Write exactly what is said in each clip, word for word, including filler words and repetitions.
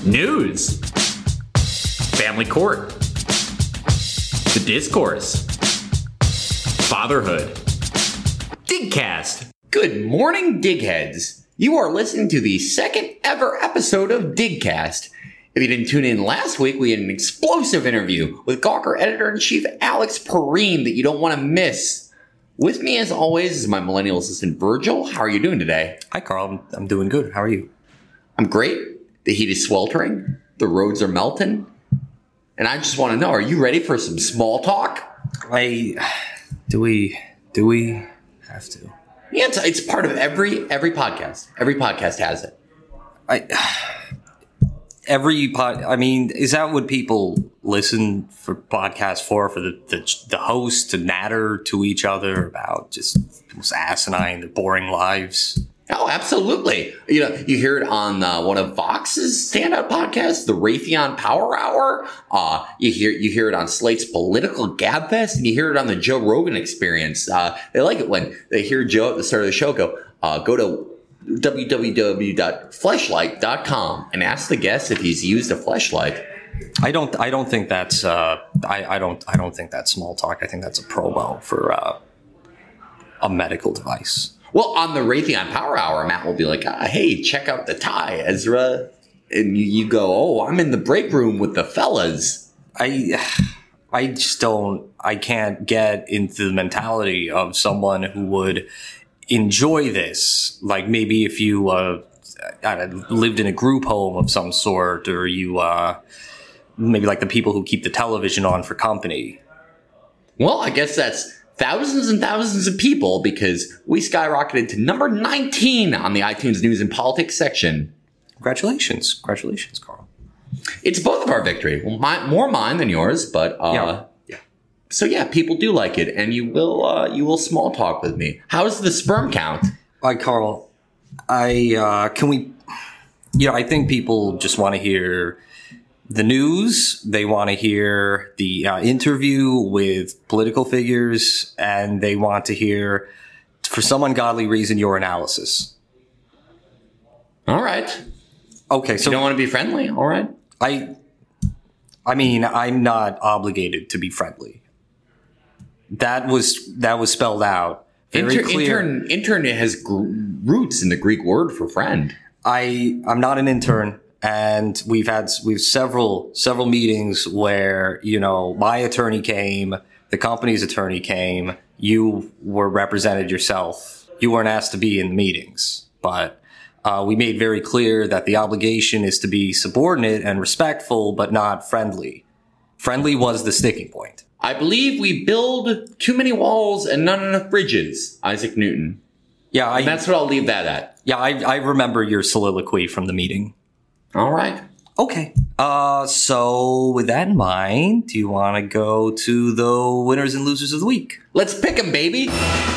News. Family court. The discourse. Fatherhood. Digcast. Good morning, Digheads. You are listening to the second ever episode of Digcast. If you didn't tune in last week, we had an explosive interview with Gawker Editor-in-Chief Alex Perrine that you don't want to miss. With me, as always, is my millennial assistant, Virgil. How are you doing today? Hi, Carl. I'm, I'm doing good. How are you? I'm great. The heat is sweltering. The roads are melting. And I just want to know, are you ready for some small talk? I... Do we... Do we have to? Yeah, it's, it's part of every every podcast. Every podcast has it. I... Every pod... I mean, is that what people listen for podcasts for? For the, the, the host to natter to each other about just most asinine, the boring lives? Oh, absolutely. You know, you hear it on uh, one of Vox's standout podcasts, the Raytheon Power Hour. Uh, you hear you hear it on Slate's Political Gabfest, and you hear it on the Joe Rogan Experience. Uh, they like it when they hear Joe at the start of the show go, uh, go to w w w dot fleshlight dot com and ask the guest if he's used a fleshlight. I don't. I don't think that's. Uh, I, I don't. I don't think that's small talk. I think that's a promo for uh, a medical device. Well, on the Raytheon Power Hour, Matt will be like, ah, hey, check out the tie, Ezra. And you, you go, oh, I'm in the break room with the fellas. I I just don't, I can't get into the mentality of someone who would enjoy this. Like maybe if you uh, lived in a group home of some sort, or you, uh, maybe like the people who keep the television on for company. Well, I guess that's thousands and thousands of people, because we skyrocketed to number nineteen on the iTunes News and Politics section. Congratulations. Congratulations, Carl. It's both of our victory. Well, my, more mine than yours, but uh, yeah. yeah. So yeah, people do like it, and you will uh, you will small talk with me. How's the sperm count? All right, Carl. I uh, can we? You know, I think people just want to hear the news. They want to hear the uh, interview with political figures, and they want to hear, for some ungodly reason, your analysis. All right. Okay, so you don't want to be friendly? All right. I, I mean, I'm not obligated to be friendly. That was that was spelled out very Inter- clear. Intern, intern has gr- roots in the Greek word for friend. I I'm not an intern. And we've had we've several several meetings where, you know, my attorney came, the company's attorney came, you were represented yourself. You weren't asked to be in the meetings, but uh, we made very clear that the obligation is to be subordinate and respectful, but not friendly. Friendly was the sticking point. I believe we build too many walls and not enough bridges, Isaac Newton. Yeah, I, and that's what I'll leave that at. Yeah, I, I remember your soliloquy from the meeting. All right. Okay. Uh, so with that in mind, do you want to go to the winners and losers of the week? Let's pick them, baby.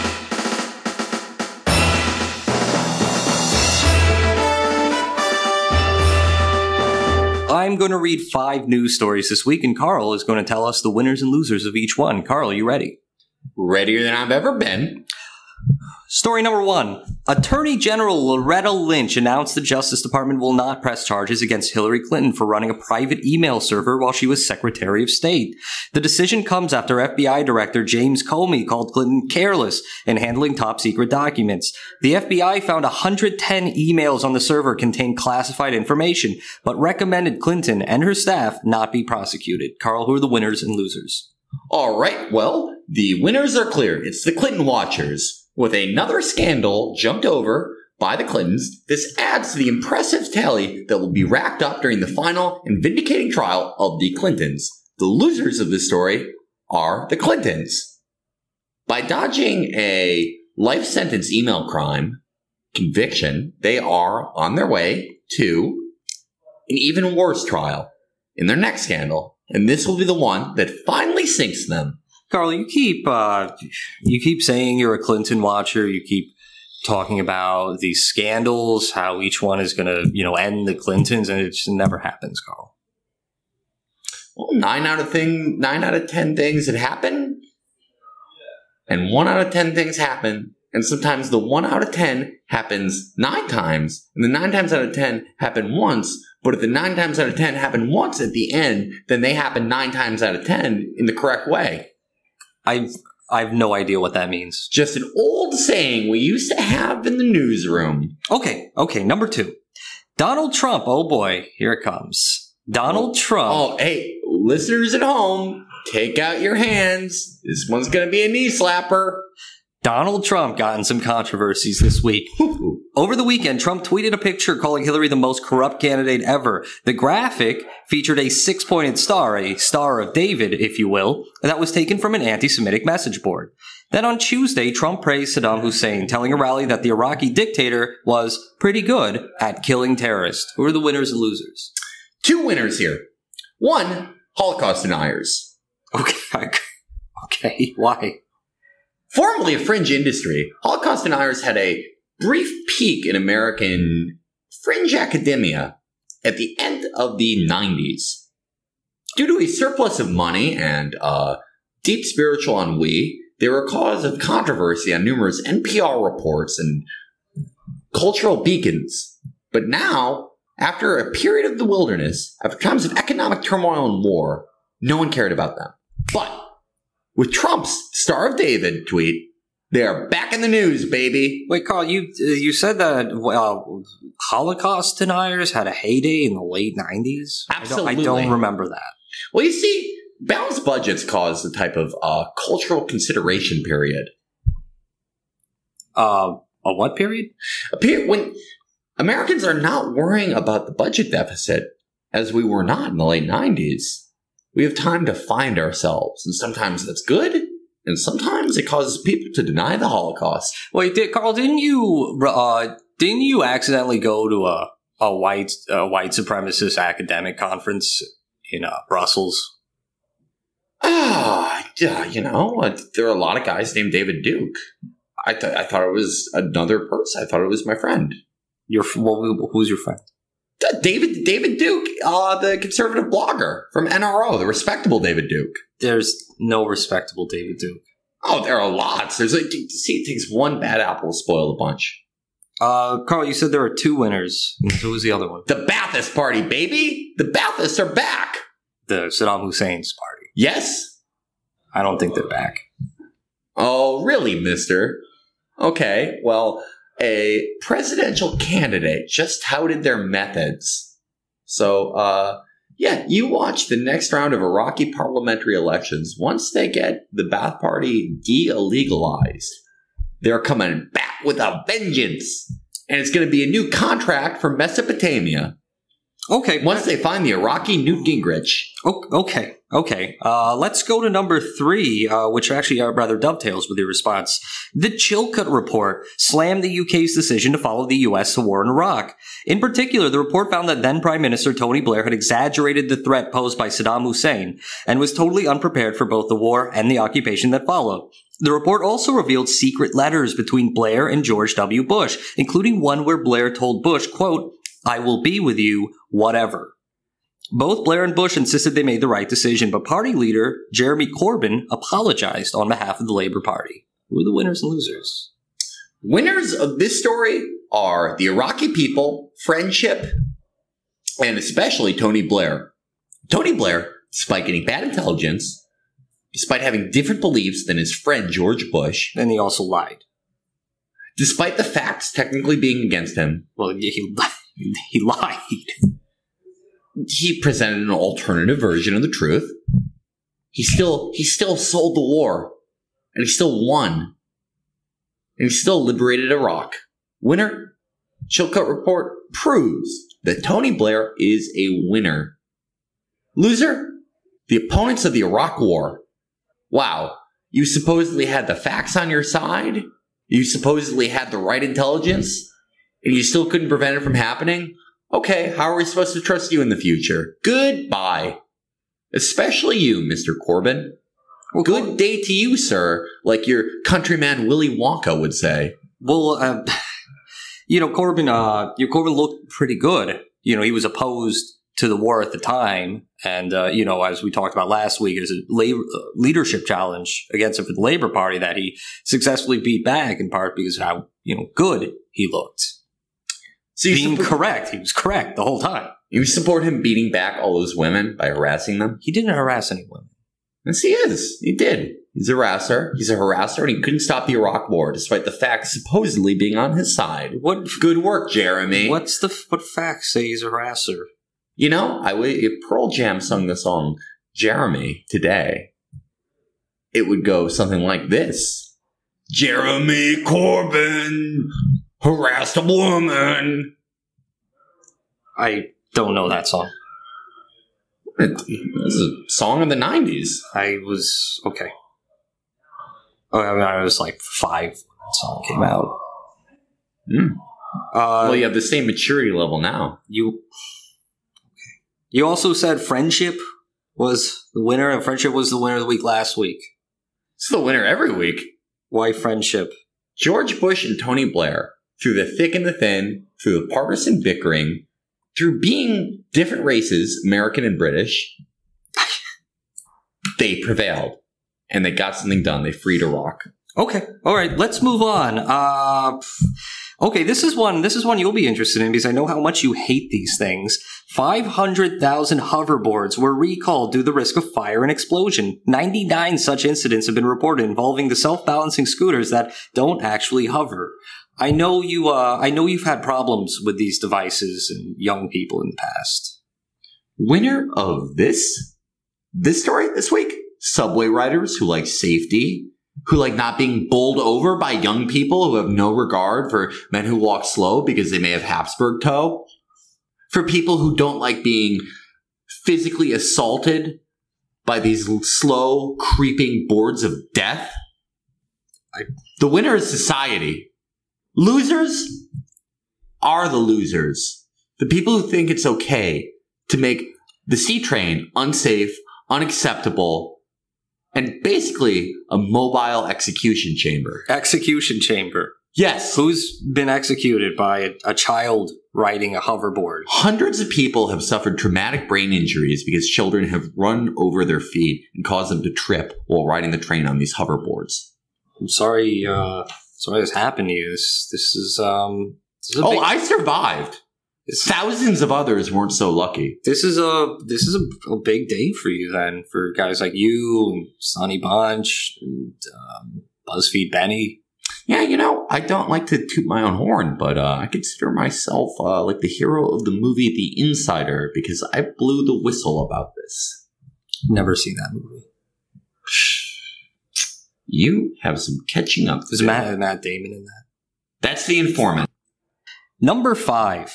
I'm going to read five news stories this week, and Carl is going to tell us the winners and losers of each one. Carl, are you ready? Readier than I've ever been. Story number one. Attorney General Loretta Lynch announced the Justice Department will not press charges against Hillary Clinton for running a private email server while she was Secretary of State. The decision comes after F B I Director James Comey called Clinton careless in handling top-secret documents. The F B I found one hundred ten emails on the server contained classified information, but recommended Clinton and her staff not be prosecuted. Carl, who are the winners and losers? All right, well, the winners are clear. It's the Clinton Watchers. With another scandal jumped over by the Clintons, this adds to the impressive tally that will be racked up during the final and vindicating trial of the Clintons. The losers of this story are the Clintons. By dodging a life sentence email crime conviction, they are on their way to an even worse trial in their next scandal. And this will be the one that finally sinks them. Carl, you keep uh, you keep saying you're a Clinton watcher. You keep talking about these scandals, how each one is going to, you know, end the Clintons, and it just never happens, Carl. Well, nine out of thing, nine out of ten things that happen, and one out of ten things happen, and sometimes the one out of ten happens nine times, and the nine times out of ten happen once, But if the nine times out of ten happen once at the end, then they happen nine times out of ten in the correct way. I've I have no idea what that means. Just an old saying we used to have in the newsroom. Okay, okay, number two. Donald Trump, oh boy, here it comes. Donald oh, Trump. Oh, hey, listeners at home, take out your hands. This one's going to be a knee slapper. Donald Trump got in some controversies this week. Over the weekend, Trump tweeted a picture calling Hillary the most corrupt candidate ever. The graphic featured a six-pointed star, a Star of David, if you will, that was taken from an anti-Semitic message board. Then on Tuesday, Trump praised Saddam Hussein, telling a rally that the Iraqi dictator was pretty good at killing terrorists. Who are the winners and losers? Two winners here. One, Holocaust deniers. Okay, okay, why? Formerly a fringe industry, Holocaust deniers had a brief peak in American fringe academia at the end of the nineties. Due to a surplus of money and uh, deep spiritual ennui, they were a cause of controversy on numerous N P R reports and cultural beacons. But now, after a period of the wilderness, after times of economic turmoil and war, no one cared about them. But with Trump's Star of David tweet, they are back in the news, baby. Wait, Carl, you uh, you said that uh, Holocaust deniers had a heyday in the late nineties? Absolutely. I don't, I don't remember that. Well, you see, balanced budgets cause a type of uh, cultural consideration period. Uh, a what period? A period when Americans are not worrying about the budget deficit as we were not in the late nineties. We have time to find ourselves, and sometimes that's good, and sometimes it causes people to deny the Holocaust. Wait, did, Carl, didn't you uh, didn't you accidentally go to a a white a white supremacist academic conference in uh, Brussels? Ah, yeah, you know, uh, there are a lot of guys named David Duke. I th- I thought it was another person. I thought it was my friend. Your well, who's your friend? David David Duke, uh, the conservative blogger from N R O, the respectable David Duke. There's no respectable David Duke. Oh, there are lots. There's like, see, it takes one bad apple to spoil the bunch. Uh, Carl, you said there were two winners. Who was the other one? The Ba'athist Party, baby. The Ba'athists are back. The Saddam Hussein's party. Yes. I don't think they're back. Oh, really, mister? Okay, well, a presidential candidate just touted their methods. So, uh, yeah, you watch the next round of Iraqi parliamentary elections. Once they get the Ba'ath Party de-illegalized, they're coming back with a vengeance. And it's going to be a new contract for Mesopotamia. Okay. Once they find the Iraqi Newt Gingrich. Okay, okay. Uh, let's go to number three, uh, which actually uh, rather dovetails with your response. The Chilcot Report slammed the U K's decision to follow the U S to war in Iraq. In particular, the report found that then Prime Minister Tony Blair had exaggerated the threat posed by Saddam Hussein and was totally unprepared for both the war and the occupation that followed. The report also revealed secret letters between Blair and George W. Bush, including one where Blair told Bush, quote, "I will be with you, whatever." Both Blair and Bush insisted they made the right decision, but party leader Jeremy Corbyn apologized on behalf of the Labour Party. Who are the winners and losers? Winners of this story are the Iraqi people, friendship, and especially Tony Blair. Tony Blair, despite getting bad intelligence, despite having different beliefs than his friend George Bush. And he also lied. Despite the facts technically being against him. Well, he, he lied. He presented an alternative version of the truth. He still he still sold the war. And he still won. And he still liberated Iraq. Winner? Chilcot Report proves that Tony Blair is a winner. Loser? The opponents of the Iraq War. Wow. You supposedly had the facts on your side? You supposedly had the right intelligence? And you still couldn't prevent it from happening? Okay, how are we supposed to trust you in the future? Goodbye. Especially you, Mister Corbyn. Well, good day to you, sir, like your countryman Willy Wonka would say. Well, uh, you know, Corbyn, uh, your Corbyn looked pretty good. You know, he was opposed to the war at the time. And, uh, you know, as we talked about last week, there's a labor, uh, leadership challenge against him for the Labour Party that he successfully beat back, in part because of how, you know, good he looked. So Being suppo- correct. He was correct the whole time. You support him beating back all those women by harassing them? He didn't harass any women. Yes, he is. He did. He's a harasser. He's a harasser, and he couldn't stop the Iraq War, despite the facts supposedly being on his side. What good work, Jeremy? What's the what facts say he's a harasser? You know, I would if Pearl Jam sung the song Jeremy today, it would go something like this: Jeremy Corbyn harassed a woman. I don't know that song. It, this is a song of the nineties. I was okay. Oh, I mean, I was like five when that song came out. Mm. Uh, well, you have the same maturity level now. You, okay. You also said Friendship was the winner, and Friendship was the winner of the week last week. It's the winner every week. Why Friendship? George Bush and Tony Blair, through the thick and the thin, through the partisan bickering, through being different races, American and British, they prevailed. And they got something done. They freed Iraq. Okay. All right. Let's move on. Uh, okay. This is one. This is one you'll be interested in because I know how much you hate these things. Five hundred thousand hoverboards were recalled due to the risk of fire and explosion. Ninety-nine such incidents have been reported involving the self-balancing scooters that don't actually hover. I know you. Uh, I know you've had problems with these devices and young people in the past. Winner of this this story this week. Subway riders who like safety, who like not being bowled over by young people who have no regard for men who walk slow because they may have Habsburg toe. For people who don't like being physically assaulted by these slow, creeping boards of death. I, the winner is society. Losers are the losers. The people who think it's okay to make the C-train unsafe, unacceptable, and basically a mobile execution chamber. Execution chamber. Yes. Who's been executed by a, a child riding a hoverboard? Hundreds of people have suffered traumatic brain injuries because children have run over their feet and caused them to trip while riding the train on these hoverboards. I'm sorry, uh, sorry this happened to you. This, this is, um... This is oh, big- I survived. Thousands of others weren't so lucky. This is a this is a, a big day for you then, for guys like you and Sonny Bunch and um, BuzzFeed Benny. Yeah, you know, I don't like to toot my own horn, but uh, I consider myself uh, like the hero of the movie The Insider because I blew the whistle about this. Never seen that movie. You have some catching up to There's do. Matt, Matt Damon in that. That's The Informant. Number five.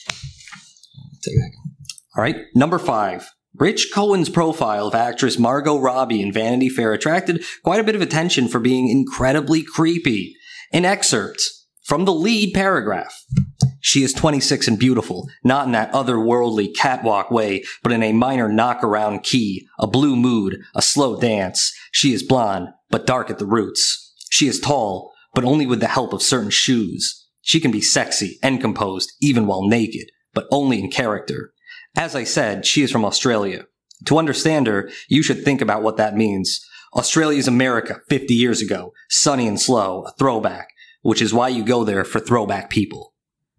Take that. All right. Number five. Rich Cohen's profile of actress Margot Robbie in Vanity Fair attracted quite a bit of attention for being incredibly creepy. An excerpt from the lead paragraph. She is twenty-six and beautiful, not in that otherworldly catwalk way, but in a minor knock-around key, a blue mood, a slow dance. She is blonde, but dark at the roots. She is tall, but only with the help of certain shoes. She can be sexy and composed, even while naked, but only in character. As I said, she is from Australia. To understand her, you should think about what that means. Australia's America fifty years ago, sunny and slow, a throwback, which is why you go there for throwback people.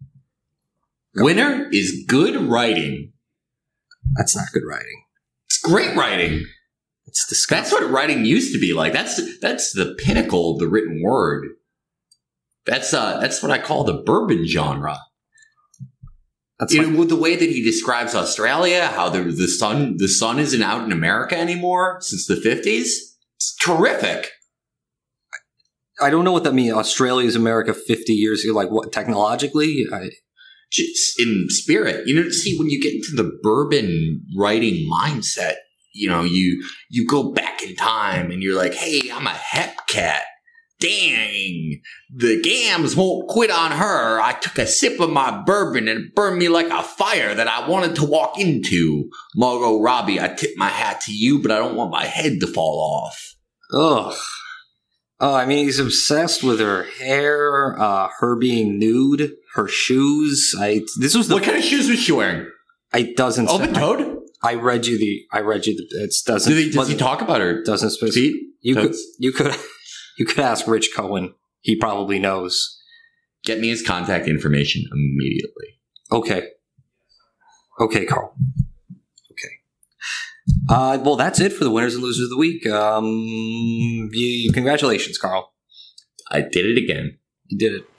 Winner is good writing. That's not good writing. It's great writing. It's disgusting. That's what writing used to be like. That's that's the pinnacle of the written word. That's uh that's what I call the bourbon genre. That's you like, know, with the way that he describes Australia, how the the sun the sun isn't out in America anymore since the fifties. It's terrific. I don't know what that means. Australia's America fifty years ago, like what technologically? I, Just in spirit, you know. See, when you get into the bourbon writing mindset, you know, you you go back in time and you're like, hey, I'm a hep cat. Dang, the gams won't quit on her. I took a sip of my bourbon and it burned me like a fire that I wanted to walk into. Margot Robbie, I tip my hat to you, but I don't want my head to fall off. Ugh. Oh, I mean, he's obsessed with her hair, uh, her being nude, her shoes. I this was the what kind of shoes was she wearing? I doesn't open toed. I, I read you the. I read you the. It doesn't. Did he, does he talk about her? Doesn't specify. Feet? You toes? could. You could. You could ask Rich Cohen. He probably knows. Get me his contact information immediately. Okay. Okay, Carl. Okay. Uh, well, that's it for the winners and losers of the week. Um, you, congratulations, Carl. I did it again. You did it.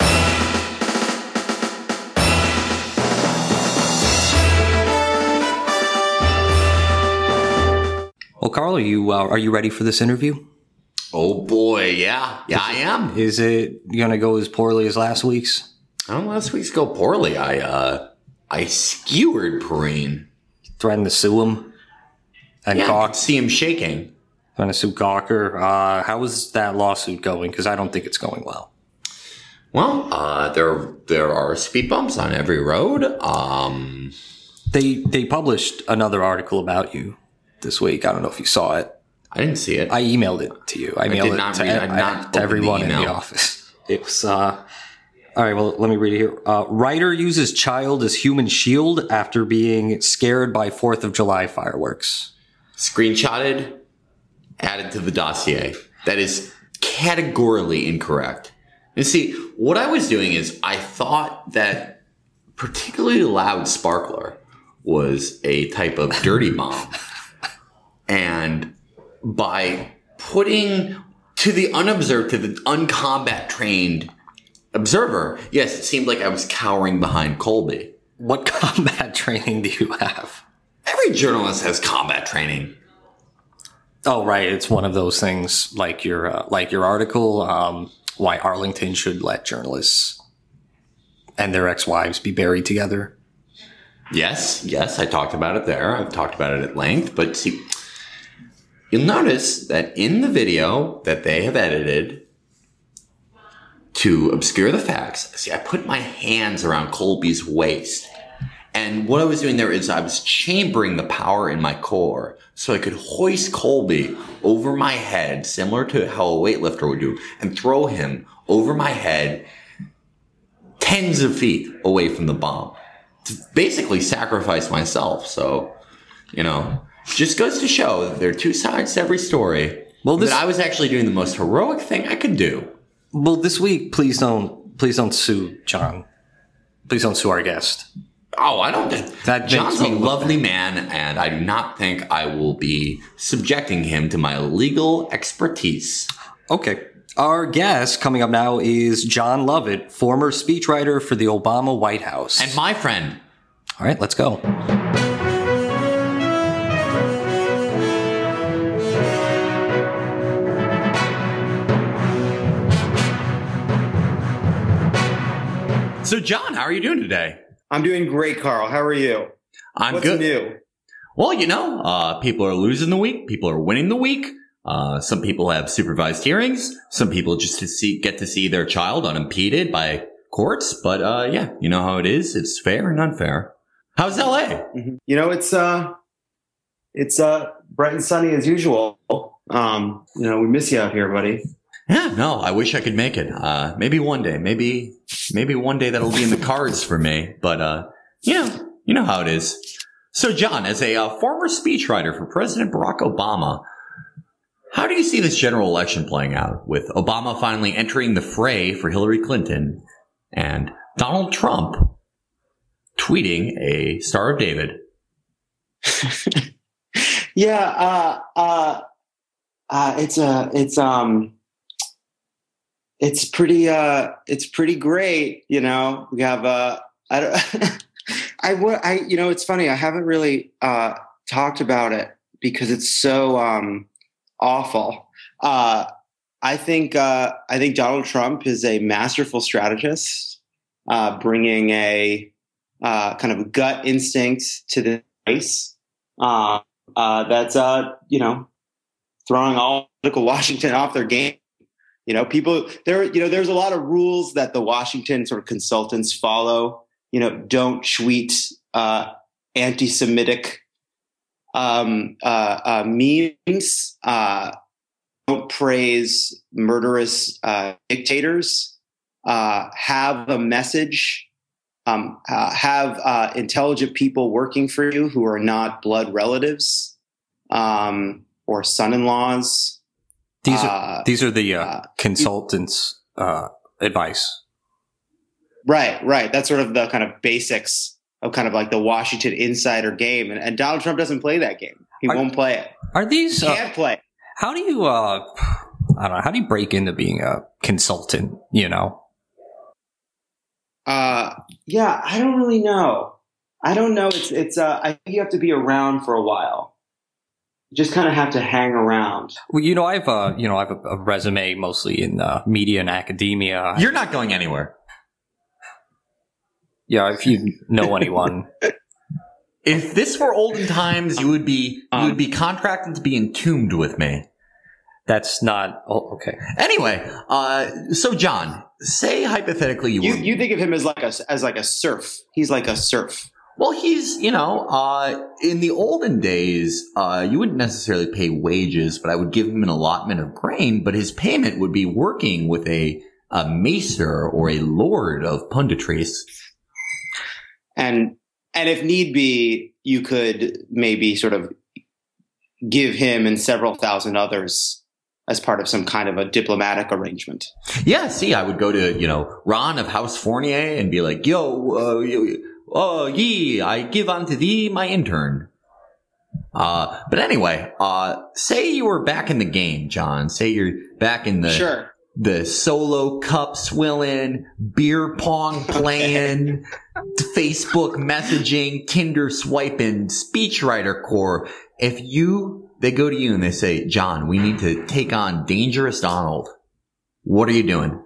Well, Carl, are you uh, are you ready for this interview? Oh boy, yeah, yeah, I am. Is it gonna go as poorly as last week's? Oh, last week's go poorly. I uh, I skewered Perrine. Threatened to sue him. And Yeah, I Gawk, could see him shaking. threatened to sue Gawker. Uh, how is that lawsuit going? Because I don't think it's going well. Well, uh, there there are speed bumps on every road. Um, They they published another article about you this week. I don't know if you saw it. I didn't see it. I emailed it to you. I emailed did it not to, read- I e- did not to open the everyone in the email. office. It was, uh, all right, well, let me read it here. Uh, writer uses child as human shield after being scared by fourth of July fireworks. Screenshotted, added to the dossier. That is categorically incorrect. And see, what I was doing is I thought that particularly loud sparkler was a type of dirty bomb. And by putting to the unobserved, to the uncombat trained observer, yes, it seemed like I was cowering behind Colby. What combat training do you have? Every journalist has combat training. Oh, right. It's one of those things like your, uh, like your article, um, why Arlington should let journalists and their ex-wives be buried together. Yes, yes, I talked about it there. I've talked about it at length. But see, you'll notice that in the video that they have edited to obscure the facts, see, I put my hands around Colby's waist. And what I was doing there is I was chambering the power in my core so I could hoist Colby over my head, similar to how a weightlifter would do, and throw him over my head tens of feet away from the bomb. To basically sacrifice myself. So, you know, just goes to show that there are two sides to every story. Well, this- that I was actually doing the most heroic thing I could do. Well, this week, please don't, please don't sue John. Please don't sue our guest. Oh, I don't think That makes John's a me look lovely man, and I do not think I will be subjecting him to my legal expertise. Okay. Our guest coming up now is John Lovett, former speechwriter for the Obama White House. And my friend. All right, let's go. So, John, how are you doing today? I'm doing great, Carl. How are you? I'm What's good. new? Well, you know, uh, people are losing the week. People are winning the week. Uh, some people have supervised hearings. Some people just to see, get to see their child unimpeded by courts. But, uh, yeah, you know how it is. It's fair and unfair. How's L A? Mm-hmm. You know, it's, uh, it's, uh, bright and sunny as usual. Um, you know, we miss you out here, buddy. Yeah, no, I wish I could make it. Uh, maybe one day, maybe, maybe one day that'll be in the cards for me. But, uh, you know, you know how it is. So, John, as a uh, former speechwriter for President Barack Obama, how do you see this general election playing out, with Obama finally entering the fray for Hillary Clinton and Donald Trump tweeting a Star of David? yeah, uh, uh, uh, it's uh, it's um, it's pretty uh, it's pretty great. You know, we have uh, I don't, I would I you know, it's funny. I haven't really uh, talked about it because it's so um. awful. Uh, I think uh, I think Donald Trump is a masterful strategist, uh, bringing a uh, kind of gut instinct to the race. Uh, uh, that's uh, you know, throwing all political Washington off their game. You know, people there. You know, there's a lot of rules that the Washington sort of consultants follow. You know, don't tweet uh, anti-Semitic um, uh, uh, memes. Uh, don't praise murderous uh, dictators. Uh, have a message. Um, uh, have uh, intelligent people working for you who are not blood relatives um, or son-in-laws. These are Uh, these are the uh, uh, consultants' uh, advice. Right, right. That's sort of the kind of basics of kind of like the Washington insider game, and, and Donald Trump doesn't play that game. He are, won't play it. Are these he can't uh, play? How do you? Uh, I don't know. How do you break into being a consultant? You know. Uh, yeah, I don't really know. I don't know. It's it's. Uh, I think you have to be around for a while. You just kind of have to hang around. Well, you know, I've uh, you know, I have a, a resume mostly in uh, media and academia. You're not going anywhere. Yeah, if you know anyone. If this were olden times, you would be um, you would be contracted to be entombed with me. That's not oh, okay. Anyway, uh, so John, say hypothetically you you, were, you think of him as like a as like a serf. He's like a serf. Well, he's you know uh, in the olden days, uh, you wouldn't necessarily pay wages, but I would give him an allotment of grain. But his payment would be working with a a macer or a lord of punditries. And and if need be, you could maybe sort of give him and several thousand others as part of some kind of a diplomatic arrangement. Yeah, see, I would go to, you know, Ron of House Fournier and be like, yo, uh, uh, ye, I give unto thee my intern. Uh, but anyway, uh, say you were back in the game, John. Say you're back in the... Sure. The solo cup swilling, beer pong playing, Facebook messaging, Tinder swiping, speechwriter core. If you, they go to you and they say, John, we need to take on Dangerous Donald. What are you doing?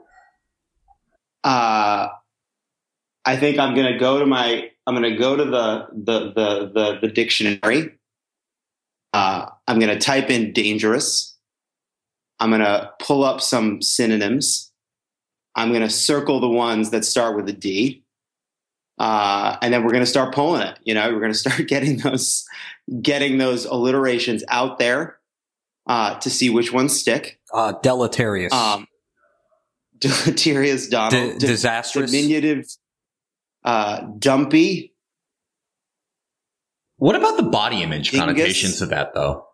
Uh, I think I'm going to go to my, I'm going to go to the, the, the, the, the dictionary. Uh, I'm going to type in dangerous. I'm going to pull up some synonyms. I'm going to circle the ones that start with a D. Uh, and then we're going to start pulling it. You know, we're going to start getting those, getting those alliterations out there uh, to see which ones stick. Uh, deleterious. Um, deleterious, Donald. D- disastrous. Diminutive, uh, dumpy. What about the body image Dingus. connotations of that, though?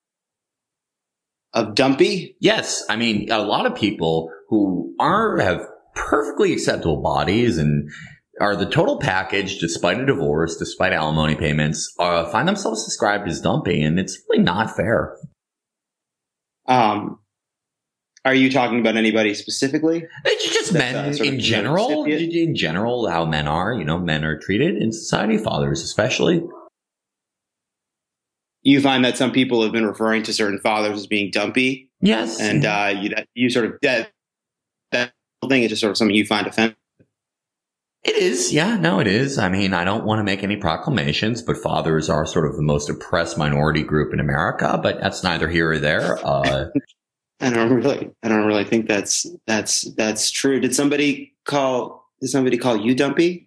Of dumpy? Yes. I mean, a lot of people who are have perfectly acceptable bodies and are the total package, despite a divorce, despite alimony payments, uh, find themselves described as dumpy, and it's really not fair. Um, are you talking about anybody specifically? It's just men uh, sort of in general. recipient? In general, how men are, you know, men are treated in society, fathers especially. You find that some people have been referring to certain fathers as being dumpy. Yes. And uh, you you sort of, that, that thing is just sort of something you find offensive. It is. Yeah, no, it is. I mean, I don't want to make any proclamations, but fathers are sort of the most oppressed minority group in America, but that's neither here or there. Uh, I don't really, I don't really think that's, that's, that's true. Did somebody call, did somebody call you dumpy?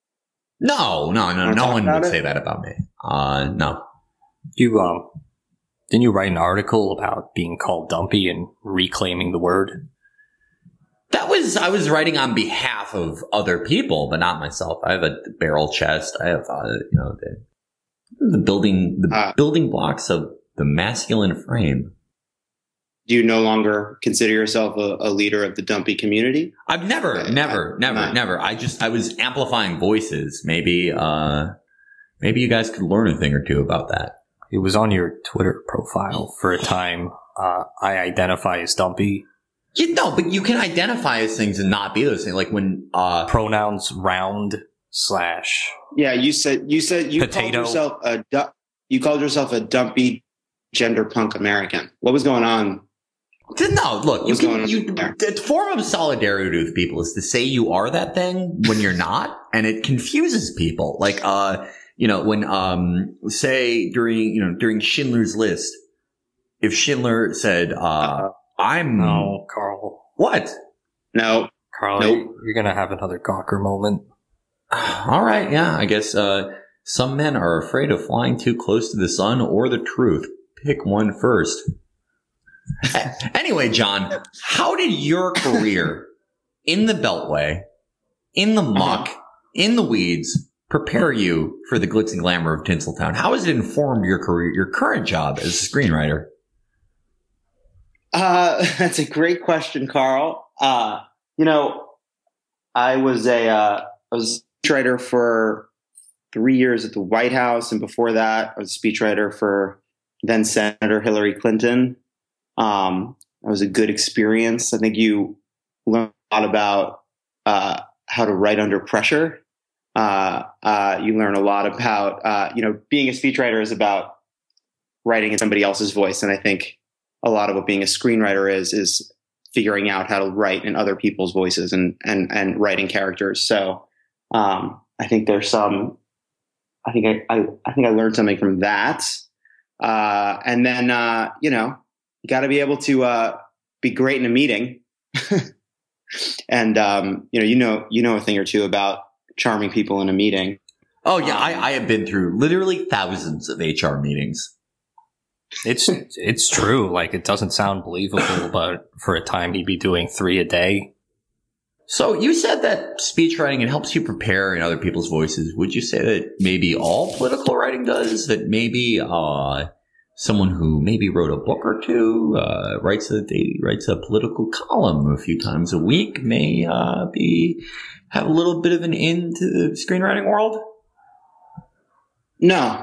no, no, no, Wanna no talk one about would it? say that about me. Uh, no. You um, didn't you write an article about being called dumpy and reclaiming the word? That was, I was writing on behalf of other people, but not myself. I have a barrel chest. I have, uh, you know, the, the building, the Uh, building blocks of the masculine frame. Do you no longer consider yourself a, a leader of the dumpy community? I've never, I- never, I- never, not- never. I just, I was amplifying voices. Maybe, uh, maybe you guys could learn a thing or two about that. It was on your Twitter profile for a time. Uh, I identify as dumpy. You know, but you can identify as things and not be those things. Like when, uh, Pronouns round slash. Yeah, you said, you said you Potato. called yourself a, du- you called yourself a dumpy gender punk American. What was going on? no, look, you What's going can, on you, there? the form of solidarity with people is to say you are that thing when you're not, and it confuses people. Like, uh, you know, when, um, say during, you know, during Schindler's List, if Schindler said, uh, Uh, I'm, No, Carl. what? No, Carl, Nope. you- you're gonna have another Gawker moment. All right. Yeah. I guess, uh, some men are afraid of flying too close to the sun or the truth. Pick one first. Anyway, John, how did your career in the Beltway, in the muck, in the weeds, prepare you for the glitz and glamour of Tinseltown? How has it informed your career, your current job as a screenwriter? Uh, that's a great question, Carl. Uh, you know, I was a, uh, I was a writer for three years at the White House, and before that, I was a speechwriter for then Senator Hillary Clinton. Um, that was a good experience. I think you learn a lot about uh, how to write under pressure. Uh, uh, you learn a lot about, uh, you know, being a speechwriter is about writing in somebody else's voice. And I think a lot of what being a screenwriter is, is figuring out how to write in other people's voices and, and, and writing characters. So, um, I think there's some, I think I, I, I think I learned something from that. Uh, and then, uh, you know, you got to be able to, uh, be great in a meeting. And, um, you know, you know, you know a thing or two about charming people in a meeting. Oh yeah. Um, I, I have been through literally thousands of H R meetings. It's, it's true. Like, it doesn't sound believable, but for a time he'd be doing three a day. So you said that speech writing, it helps you prepare in other people's voices. Would you say that maybe all political writing does? That maybe uh, someone who maybe wrote a book or two, uh, writes a they writes a political column a few times a week may uh, be have a little bit of an in to the screenwriting world? No.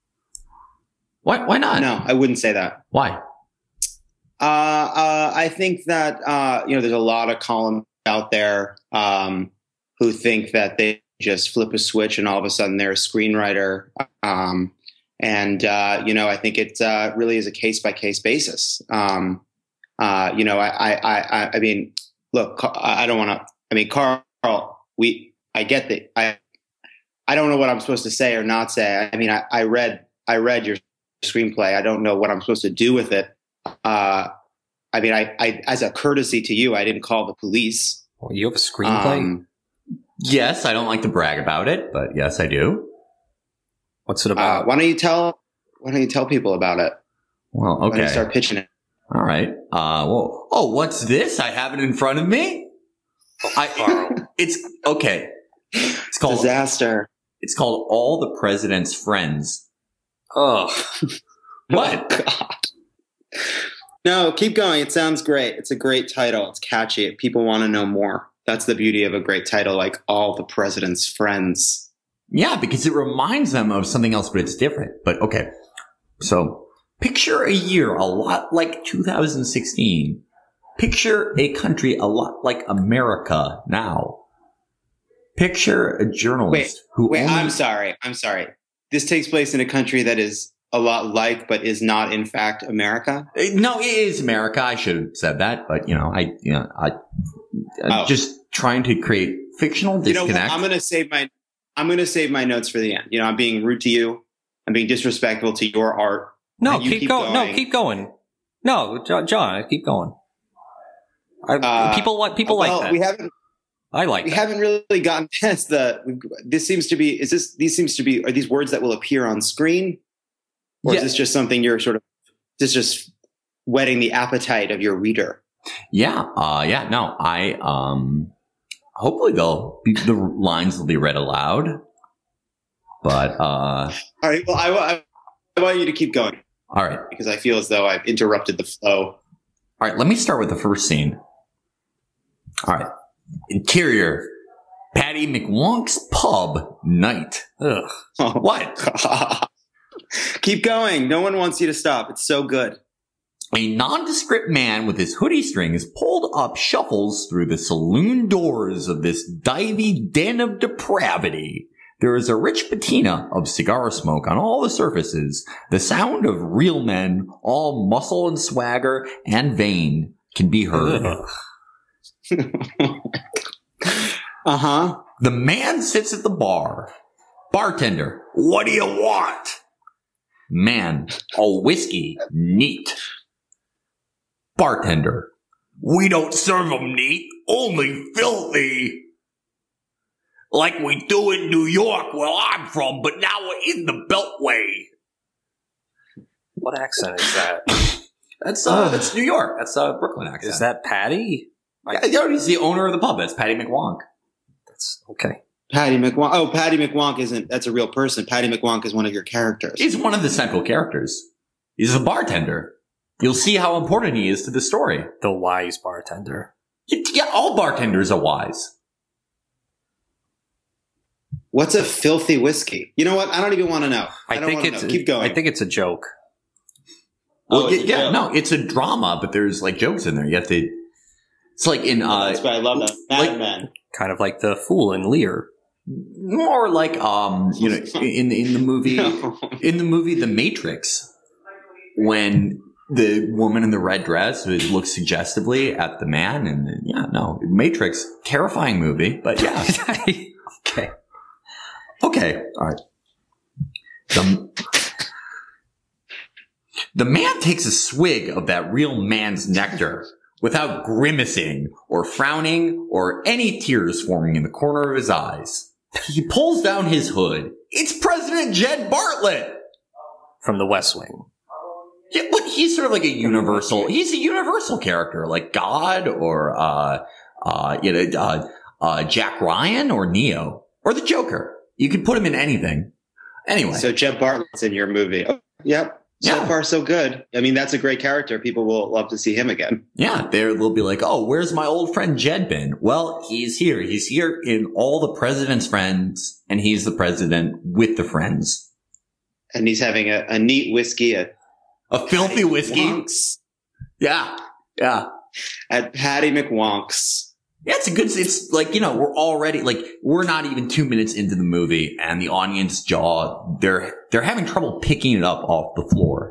Why? Why not? No, I wouldn't say that. Why? Uh, uh, I think that uh, you know, there's a lot of columns out there um, who think that they just flip a switch and all of a sudden they're a screenwriter. Um, and, uh, you know, I think it uh, really is a case by case basis. Um, uh, you know, I, I, I, I mean, look, I don't want to, I mean, Carl, we, I get that. I, I don't know what I'm supposed to say or not say. I mean, I, I read, I read your screenplay. I don't know what I'm supposed to do with it. Uh, I mean, I, I, as a courtesy to you, I didn't call the police. Well, you have a screenplay? Um, yes, I don't like to brag about it, but yes, I do. What's it about? Uh, why don't you tell? Why don't you tell people about it? Well, okay. Why don't you start pitching it? All right. Uh, well, oh, what's this? I have it in front of me. Oh, I, it's okay. It's called Disaster. It's called All the President's Friends. Oh, what? Oh, God. No, keep going. It sounds great. It's a great title. It's catchy. People want to know more. That's the beauty of a great title, like All the President's Friends. Yeah, because it reminds them of something else, but it's different. But okay. So picture a year a lot like two thousand sixteen. Picture a country a lot like America now. Picture a journalist wait, who Wait, only- I'm sorry. I'm sorry. This takes place in a country that is a lot like, but is not in fact America? No, it is America. I should have said that, but you know, I, you know, I, I'm Oh. just trying to create fictional You know, disconnect. what? I'm going to save my, I'm going to save my notes for the end. You know, I'm being rude to you. I'm being disrespectful to your art. no, And you keep, keep going. No, going. keep going. No, Jo- John, keep going. I, Uh, people want people well, like that. we haven't, I like we that. haven't really gotten past the, this seems to be, is this, these seems to be, are these words that will appear on screen? Or Yeah. is this just something you're sort of, this just whetting the appetite of your reader? Yeah, uh, yeah, no, I, um, hopefully they'll, be, the lines will be read aloud, but, uh, All right. Well, I, I, I want you to keep going all right, because I feel as though I've interrupted the flow. all right, let me start with the first scene. All right, interior, Patty McWonk's pub, night. Ugh. Oh, What? Keep going. No one wants you to stop. It's so good. A nondescript man with his hoodie strings pulled up shuffles through the saloon doors of this divey den of depravity. There is a rich patina of cigar smoke on all the surfaces. The sound of real men, all muscle and swagger and vein, can be heard. Uh-huh. The man sits at the bar. Bartender, what do you want? Man, a whiskey, neat. Bartender, we don't serve 'em neat, only filthy. Like we do in New York, where I'm from, but now we're in the Beltway. What accent is that? That's uh, that's New York. That's a Brooklyn accent. Is that Patty? Yeah, you know, he's the owner of the pub. That's Patty McWonk. That's okay. Patty McWonk. Oh, Patty McWonk isn't, that's a real person. Patty McWonk is one of your characters. He's one of the central characters. He's a bartender. You'll see how important he is to the story. The wise bartender. Yeah, all bartenders are wise. What's a filthy whiskey? You know what? I don't even want to know. I, I don't think want it's. to know. Keep going. I think it's a joke. Well, Oh, yeah, it's a yeah, joke. no, it's a drama, but there's like jokes in there. You have to. It's like in uh, That's why I love that. Mad like- Men. Kind of like the Fool in Lear. more like um, you know, in in the movie No. in the movie The Matrix, when the woman in the red dress would look suggestively at the man, and yeah, no, Matrix, terrifying movie, but yeah, Okay. okay, all right. The, the man takes a swig of that real man's nectar without grimacing or frowning or any tears forming in the corner of his eyes. He pulls down his hood. It's President Jed Bartlett. From The West Wing. Yeah, but he's sort of like a universal. He's a universal character, like God or uh, uh, you know, uh, uh, Jack Ryan or Neo or the Joker. You could put him in anything. Anyway, So Jed Bartlett's in your movie. Oh, yep. So Yeah. far, so good. I mean, that's a great character. People will love to see him again. yeah, there they'll be like, "Oh, where's my old friend Jed been?" Well, he's here. He's here in all the president's friends, and he's the president with the friends. And he's having a, a neat whiskey at A filthy whiskey. Wonk's, Yeah, yeah. at Patty McWonk's. Yeah, it's a good, it's like, you know, we're already, like, we're not even two minutes into the movie and the audience jaw, they're, they're having trouble picking it up off the floor.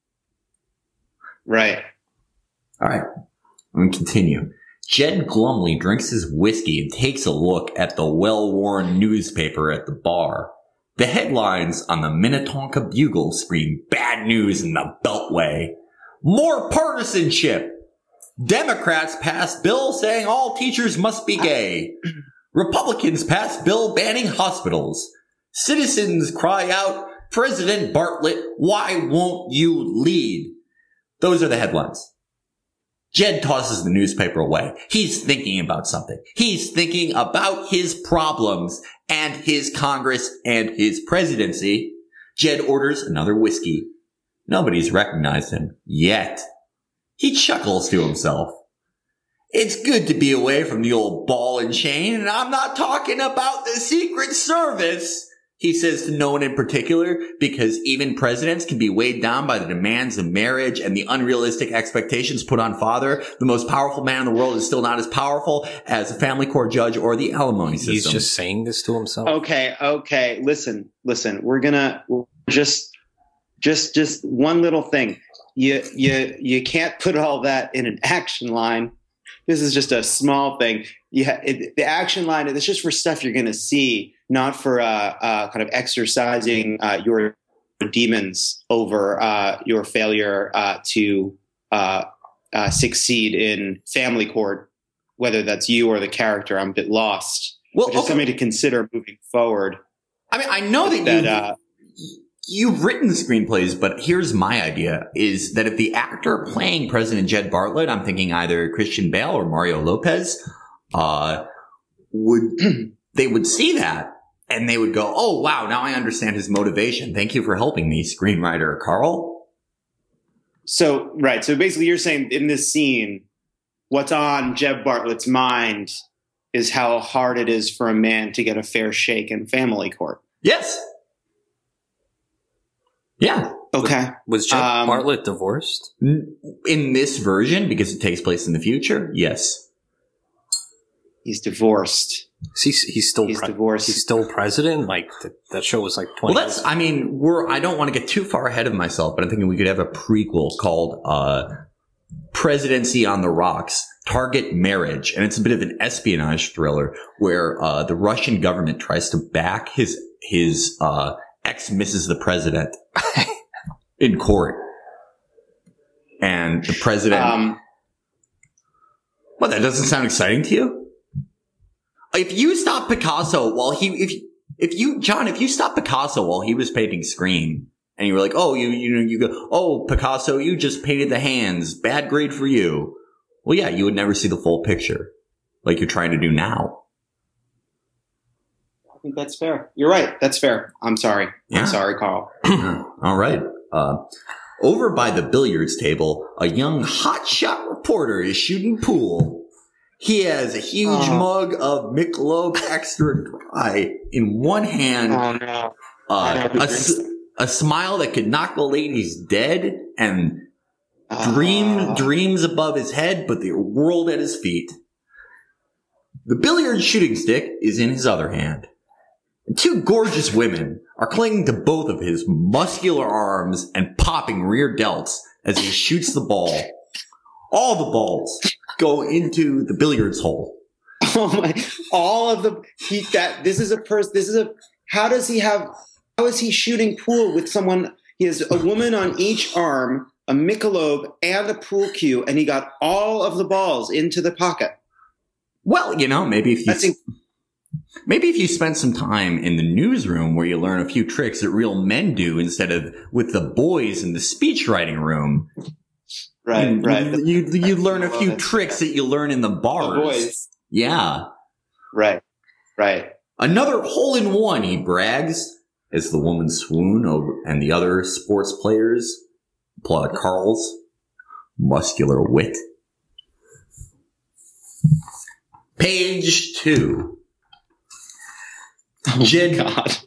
Right. All right. I'm going to continue. Jed glumly drinks his whiskey and takes a look at the well-worn newspaper at the bar. The headlines on the Minnetonka Bugle scream bad news in the Beltway. More partisanship. Democrats pass bill saying all teachers must be gay. Republicans pass bill banning hospitals. Citizens cry out, President Bartlett, why won't you lead? Those are the headlines. Jed tosses the newspaper away. He's thinking about something. He's thinking about his problems and his Congress and his presidency. Jed orders another whiskey. Nobody's recognized him yet. He chuckles to himself. It's good to be away from the old ball and chain, and I'm not talking about the Secret Service, he says to no one in particular, because even presidents can be weighed down by the demands of marriage and the unrealistic expectations put on father. The most powerful man in the world is still not as powerful as a family court judge or the alimony system. He's just saying this to himself. Okay. Okay. Listen, listen, we're gonna we're just, just, just one little thing. You, you, you can't put all that in an action line. This is just a small thing. Yeah, it, the action line, it's just for stuff you're going to see, not for uh, uh, kind of exercising uh, your demons over uh, your failure uh, to uh, uh, succeed in family court, whether that's you or the character. I'm a bit lost. Well, But just okay. something to consider moving forward. I mean, I know that, That, you've, uh, you've written screenplays, but here's my idea, is that if the actor playing President Jed Bartlett, I'm thinking either Christian Bale or Mario Lopez, uh, would they would see that and they would go, oh, wow, now I understand his motivation. Thank you for helping me, screenwriter Carl. So, right. So basically you're saying in this scene, what's on Jed Bartlett's mind is how hard it is for a man to get a fair shake in family court. Yes. Yeah. Okay. Was Jed Um, Bartlett divorced? In this version, because it takes place in the future, yes. He's divorced. Is he, he's still He's pre- divorced. He's still president. Like th- that show was like twenty. Well, that's, I mean, we're, I don't want to get too far ahead of myself, but I'm thinking we could have a prequel called, uh, Presidency on the Rocks, Target Marriage. And it's a bit of an espionage thriller where, uh, the Russian government tries to back his, his, uh, ex Missus the President in court. And the president, Um, well, that doesn't sound exciting to you? If you stop Picasso while he, if, if you, John, if you stop Picasso while he was painting Scream and you were like, oh, you, you know, you go, oh, Picasso, you just painted the hands. Bad grade for you. Well, yeah, you would never see the full picture like you're trying to do now. I think that's fair. You're right. That's fair. I'm sorry. Yeah. I'm sorry, Carl. All right. Uh, over by the billiards table, a young hotshot reporter is shooting pool. He has a huge Oh. mug of Michelob Extra Dry in one hand, Oh no! uh, a, s- a smile that could knock the ladies dead, and dream Oh. dreams above his head, but the world at his feet. The billiard shooting stick is in his other hand. And two gorgeous women are clinging to both of his muscular arms and popping rear delts as he shoots the ball. All the balls go into the billiards hole. Oh my! All of the he that this is a person. This is a. How does he have? How is he shooting pool with someone? He has a woman on each arm, a Michelob, and a pool cue, and he got all of the balls into the pocket. Well, you know, maybe if you That's inc- maybe if you spend some time in the newsroom where you learn a few tricks that real men do instead of with the boys in the speech writing room. right, you, right. You, you, you learn a Well, few that's- tricks that you learn in the The bars. boys. Yeah. Right, right. Another hole in one, he brags, as the woman swoon over and the other sports players applaud Carl's muscular wit. Page two. Oh Jed- my God.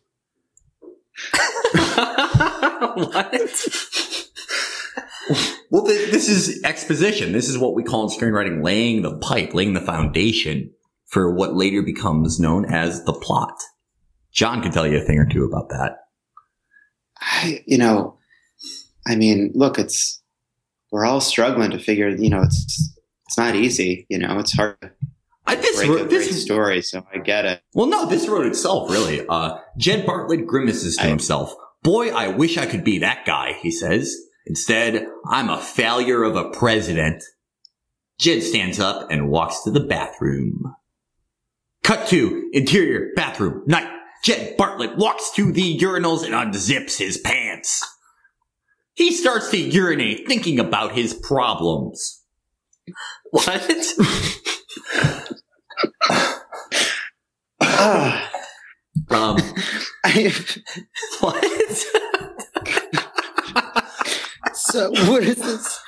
What? Well, th- this is exposition. This is what we call in screenwriting laying the pipe, laying the foundation for what later becomes known as the plot. John can tell you a thing or two about that. I, you know, I mean, look, it's we're all struggling to figure. You know, it's it's not easy. You know, it's hard to I, this, break a wrote, great this, story. So I get it. well, no, this wrote itself, really. Uh, Jed Bartlett grimaces to I- himself. Boy, I wish I could be that guy, he says. Instead, I'm a failure of a president. Jed stands up and walks to the bathroom. Cut to interior bathroom night. Jed Bartlett walks to the urinals and unzips his pants. He starts to urinate, thinking about his problems. What? Ah, Um, I, What? so what is this?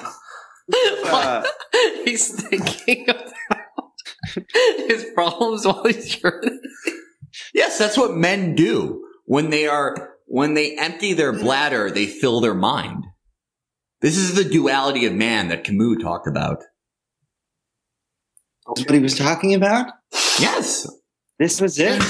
Uh, He's thinking about his problems while he's urinating. yes, that's what men do. When they are, when they empty their bladder, they fill their mind. This is the duality of man that Camus talked about. That's what he was talking about. Yes. This was it.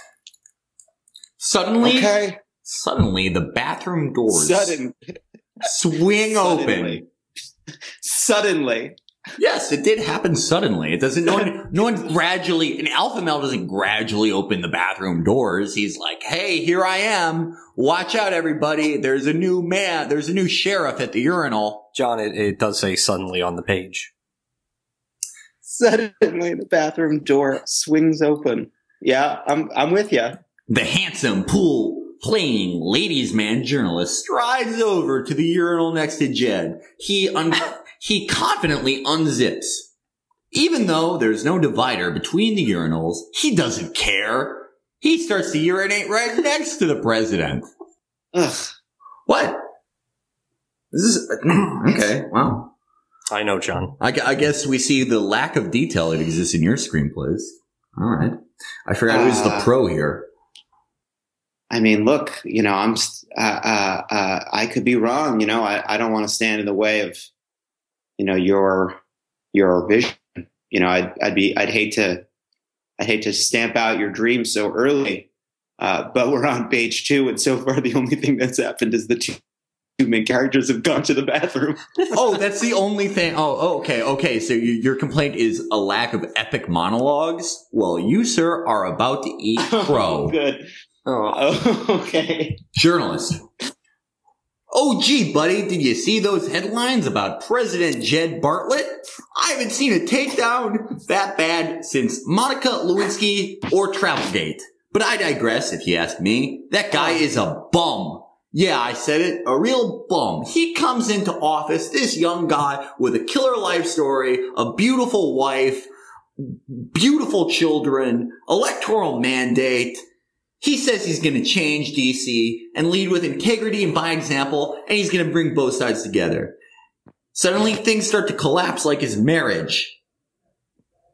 Suddenly, Okay. suddenly the bathroom doors Sudden, swing open. Suddenly. suddenly. Yes, it did happen suddenly. It doesn't, no one, no one gradually, an alpha male doesn't gradually open the bathroom doors. He's like, hey, here I am. Watch out, everybody. There's a new man. There's a new sheriff at the urinal. John, it, it does say suddenly on the page. Suddenly, the bathroom door swings open. Yeah, I'm I'm with you. The handsome, pool playing ladies' man journalist strides over to the urinal next to Jed. He un- he confidently unzips. Even though there's no divider between the urinals, he doesn't care. He starts to urinate right next to the president. Ugh. What? This is okay. Wow. I know, John. I, gu- I guess we see the lack of detail that exists in your screenplays. All right. I forgot who's the Uh, pro here. I mean, look, you know, I'm, st- uh, uh, uh, I could be wrong. You know, I, I don't want to stand in the way of, you know, your, your vision. You know, I'd, I'd be, I'd hate to, I'd hate to stamp out your dream so early. Uh, but we're on page two, and so far the only thing that's happened is the two, two main characters have gone to the bathroom. Oh, that's the only thing. Oh, oh, okay, okay. So you, your complaint is a lack of epic monologues? Well, you, sir, are about to eat crow. Good. Oh, Oh, okay. Journalist. Oh, gee, buddy, did you see those headlines about President Jed Bartlett? I haven't seen a takedown that bad since Monica Lewinsky or Travelgate. But I digress, if you ask me. That guy is a bum. Yeah, I said it. A real bum. He comes into office, this young guy with a killer life story, a beautiful wife, beautiful children, electoral mandate. He says he's going to change D C and lead with integrity and by example, and he's going to bring both sides together. Suddenly, things start to collapse like his marriage.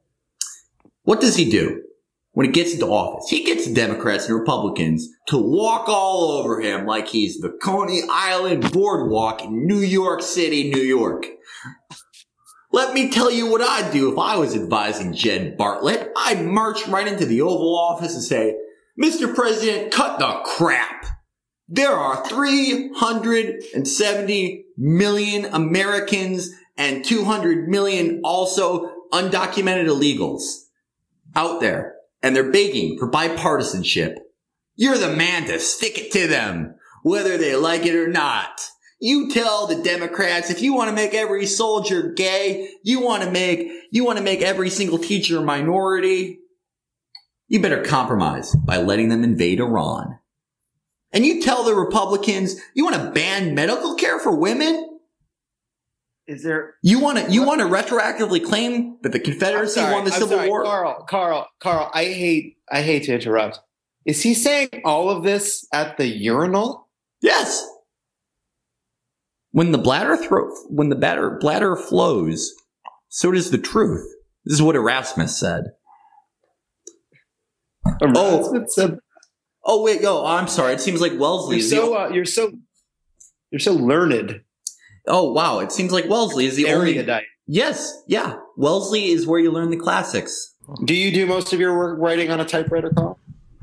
what does he do when he gets into office? He gets Democrats and Republicans to walk all over him like he's the Coney Island boardwalk in New York City, New York. Let me tell you what I'd do if I was advising Jed Bartlet. I'd march right into the Oval Office and say, Mister President, cut the crap. There are three hundred seventy million Americans and two hundred million also undocumented illegals out there, and they're begging for bipartisanship. You're the man to stick it to them, whether they like it or not. You tell the Democrats, if you want to make every soldier gay, you want to make, you want to make every single teacher a minority, you better compromise by letting them invade Iran. And you tell the Republicans, you want to ban medical care for women? Is there? You want to, you want to retroactively claim that the Confederacy sorry, won the I'm Civil sorry, War? Carl, Carl, Carl, I hate, I hate to interrupt. Is he saying all of this at the urinal? Yes. When the bladder thro- when the bladder, bladder flows, so does the truth. This is what Erasmus said. Erasmus said, Oh wait, yo, I'm sorry. It seems like Wellesley you're is so, the. uh, you're so, you're so learned. Oh wow, it seems like Wellesley is the only. Erudite. Yes, yeah. Wellesley is where you learn the classics. Do you do most of your work writing on a typewriter, Carl?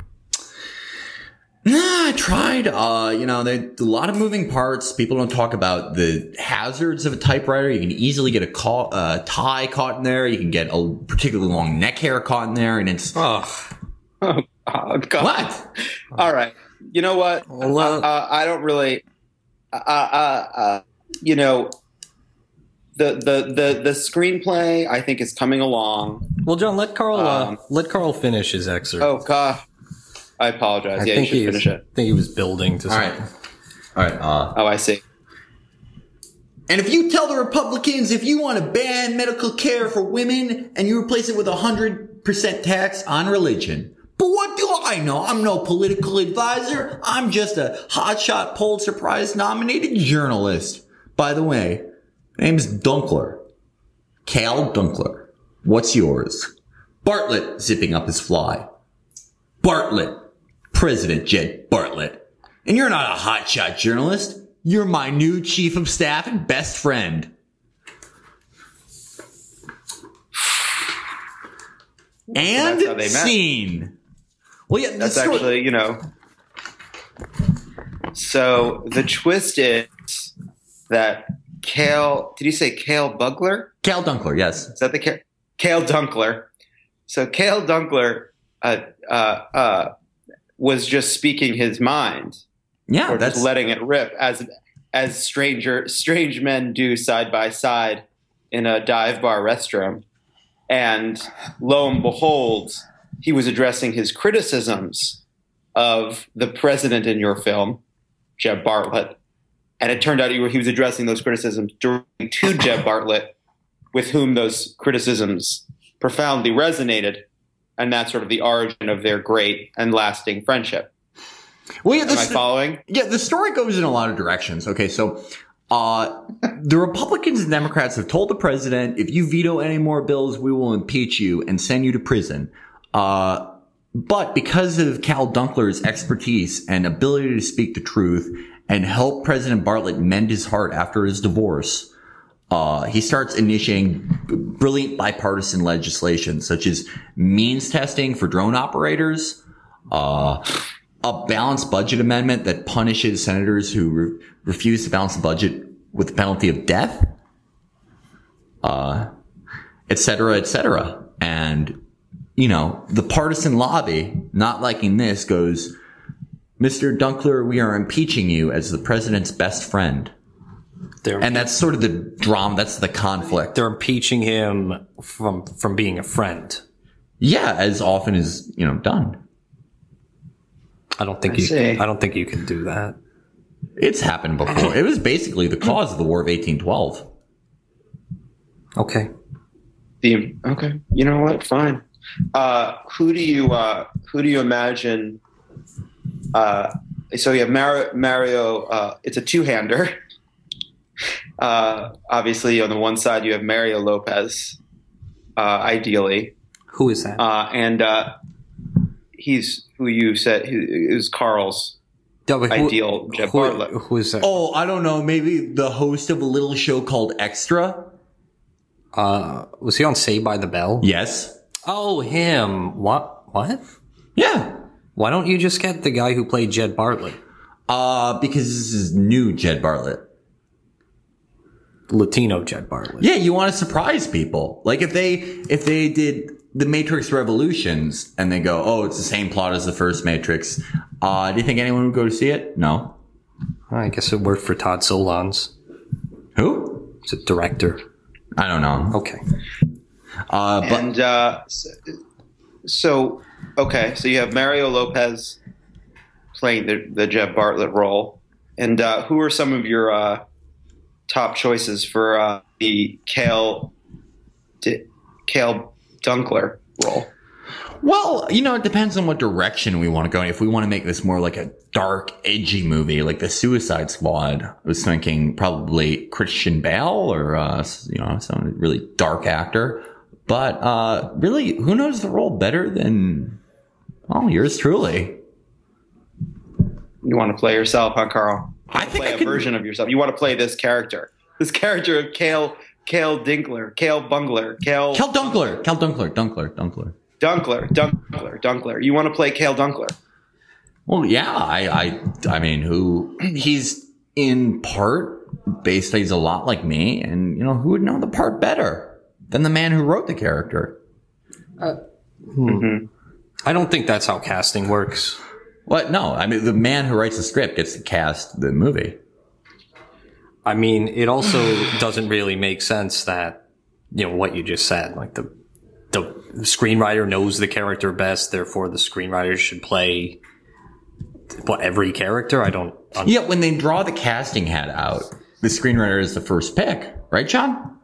Nah, I tried. Uh, you know, there's a lot of moving parts. People don't talk about the hazards of a typewriter. You can easily get a ca- uh, tie caught in there. You can get a particularly long neck hair caught in there, and it's Oh, Oh, oh, God. what? All right. You know what? Well, uh, uh, I don't really. Uh, uh, uh, you know, the the the the screenplay I think is coming along. well, John, let Carl uh, Um, let Carl finish his excerpt. Oh God, I apologize. I yeah, you think should he was, finish it. I think he was building to. All right, all right. Uh, Oh, I see. And if you tell the Republicans, if you want to ban medical care for women and you replace it with a hundred percent tax on religion. But what do I know? I'm no political advisor. I'm just a hotshot Pulitzer Prize nominated journalist. By the way, my name's Dunkler. Cal Dunkler. What's yours? Bartlet zipping up his fly. Bartlet. President Jed Bartlet. And you're not a hotshot journalist. You're my new chief of staff and best friend. And that's how they met. scene. Well, yeah, That's the story- actually, you know. So the twist is that Cale, did you say Cale Bugler? Cal Dunkler, yes. Is that the Cale, Cale Dunkler? So Cale Dunkler uh, uh, uh, was just speaking his mind, Yeah, or that's just letting it rip, as as stranger strange men do side by side in a dive bar restroom. And lo and behold, he was addressing his criticisms of the president in your film, Jeb Bartlet. And it turned out he was addressing those criticisms directly to Jeb Bartlet, with whom those criticisms profoundly resonated. And that's sort of the origin of their great and lasting friendship. well, yeah, Am I this, following? yeah, the story goes in a lot of directions. Okay, so uh, the Republicans and Democrats have told the president, if you veto any more bills, we will impeach you and send you to prison. Uh, but because of Cal Dunkler's expertise and ability to speak the truth and help President Bartlet mend his heart after his divorce, uh, he starts initiating brilliant bipartisan legislation, such as means testing for drone operators, uh, a balanced budget amendment that punishes senators who re- refuse to balance the budget with the penalty of death, uh, et cetera, et cetera. And, you know, the partisan lobby, not liking this, goes, Mister Dunkler, we are impeaching you as the president's best friend. They're, And that's sort of the drama. That's the conflict. they're impeaching him from from being a friend. Yeah, as often as, you know, done. I don't think I you. see. I don't think you can do that. It's happened before. It was basically the cause of the War of eighteen twelve. Okay. The okay, you know what? Fine. Uh, who do you uh, who do you imagine? Uh, so you have Mar- Mario. Uh, it's a two-hander. Uh, obviously, on the one side you have Mario Lopez, uh, ideally, Who is that? Uh, and uh, he's who you said is Carl's Yeah, but who- ideal Jed who- Bartlett. Who is that? Oh, I don't know. Maybe the host of a little show called Extra? Uh, was he on Saved by the Bell? Yes. Oh, him. What? What? Yeah. Why don't you just get the guy who played Jed Bartlett? Uh, because this is new Jed Bartlett. Latino Jed Bartlett. Yeah, you want to surprise people. Like if they if they did the Matrix Revolutions and they go, oh, it's the same plot as the first Matrix. Uh, do you think anyone would go to see it? No. I guess it worked for Todd Solondz. Who? It's a director. I don't know. Okay. Uh, but And uh, so, so, okay, so you have Mario Lopez playing the, the Jed Bartlett role. And uh, who are some of your uh, top choices for uh, the Cale, D- Cale Dunkler role? well, you know, it depends on what direction we want to go. If we want to make this more like a dark, edgy movie, like the Suicide Squad, I was thinking probably Christian Bale or uh, you know, some really dark actor. But uh, really, who knows the role better than oh, yours truly? You want to play yourself, huh, Carl? I think Play I a could. version of yourself. You want to play this character. This character of Cale, Cale Dinkler, Cale Bungler, Cale... Cal Dunkler, Cal Dunkler, Dunkler, Dunkler. Dunkler, Dunkler, Dunkler. You want to play Cale Dunkler? Well, yeah, I, I, I mean, who he's in part based. He's a lot like me, and you know, who would know the part better than the man who wrote the character? Mm-hmm. I don't think that's how casting works. What? No, I mean, the man who writes the script gets to cast the movie. I mean, it also doesn't really make sense that, you know, what you just said, like the the screenwriter knows the character best, therefore the screenwriter should play what every character. I don't. Un- Yeah, when they draw the casting hat out, the screenwriter is the first pick, right, John?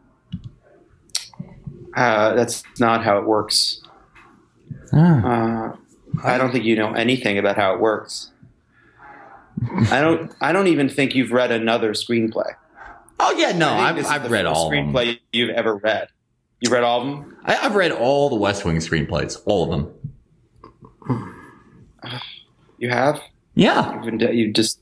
Uh, that's not how it works. Ah. Uh, I don't think you know anything about how it works. I don't. I don't even think you've read another screenplay. Oh yeah, no, I think I've this is I've the read first all of them. screenplay you've ever read. You read all of them? I, I've read all the West Wing screenplays, all of them. You have? Yeah. You've been- You just,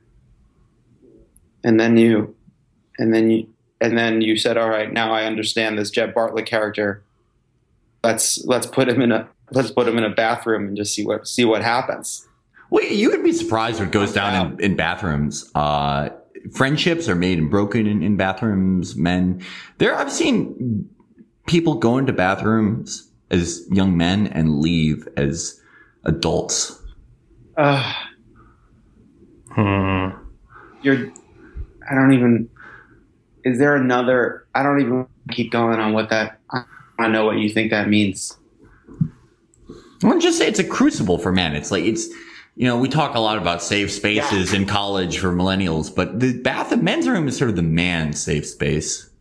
and then you, and then you, and then you said, "All right, now I understand this Jed Bartlett character. Let's let's put him in a let's put him in a bathroom and just see what see what happens." Well, you would be surprised what goes down in, in bathrooms. Uh, friendships are made and broken in, in bathrooms. Men, there, I've seen people go into bathrooms as young men and leave as adults. Uh, Hmm. you're. I don't even. Is there another? I don't even keep going on what that. I want to know what you think that means. Well, just say it's a crucible for men. It's like it's. You know, we talk a lot about safe spaces in college for millennials, but the bath and men's room is sort of the man's safe space.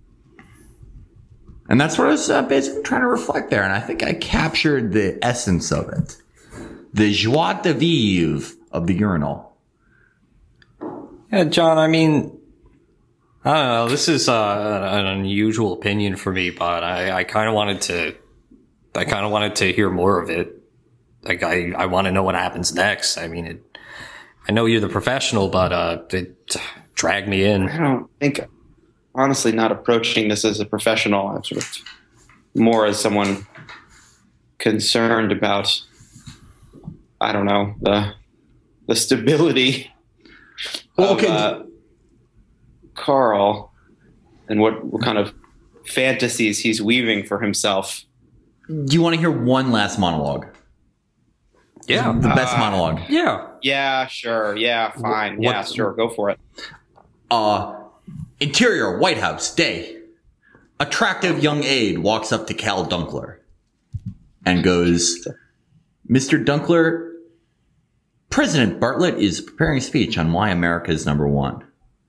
And that's what I was uh, basically trying to reflect there. And I think I captured the essence of it. The joie de vivre of the urinal. Yeah, John, I mean, I don't know. This is uh, an unusual opinion for me, but I, I kind of wanted to, I kind of wanted to hear more of it. Like, I, I want to know what happens next. I mean, it, I know you're the professional, but uh, it dragged me in. I don't think, honestly, not approaching this as a professional. I'm sort of more as someone concerned about, I don't know, the the stability Well, of okay. uh, Carl and what, what kind of fantasies he's weaving for himself. Do you want to hear one last monologue? Yeah. The best Uh, monologue. Yeah. Yeah, sure. Yeah, fine. What- yeah, sure. Go for it. Uh, interior, White House, day. Attractive young aide walks up to Cal Dunkler and goes, Mister Dunkler, President Bartlett is preparing a speech on why America is number one.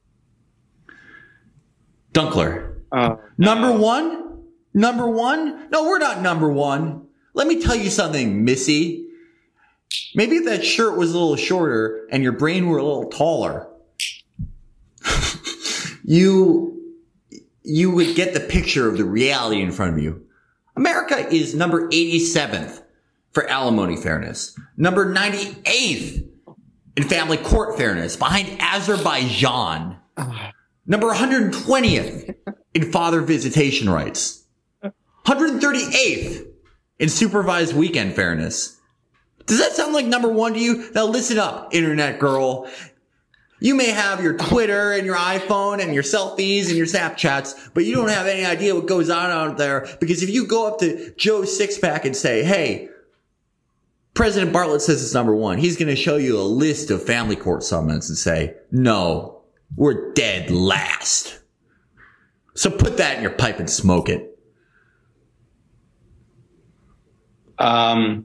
Dunkler, Uh, number one? Number one? No, we're not number one. Let me tell you something, Missy. Maybe if that shirt was a little shorter and your brain were a little taller, you, you would get the picture of the reality in front of you. America is number eighty-seventh for alimony fairness, number ninety-eighth in family court fairness, behind Azerbaijan, number one hundred twentieth in father visitation rights, one hundred thirty-eighth in supervised weekend fairness. Does that sound like number one to you? Now listen up, internet girl. You may have your Twitter and your iPhone and your selfies and your Snapchats, but you don't have any idea what goes on out there. Because if you go up to Joe Sixpack and say, hey, President Bartlett says it's number one, he's going to show you a list of family court summons and say, no, we're dead last. So put that in your pipe and smoke it. Um.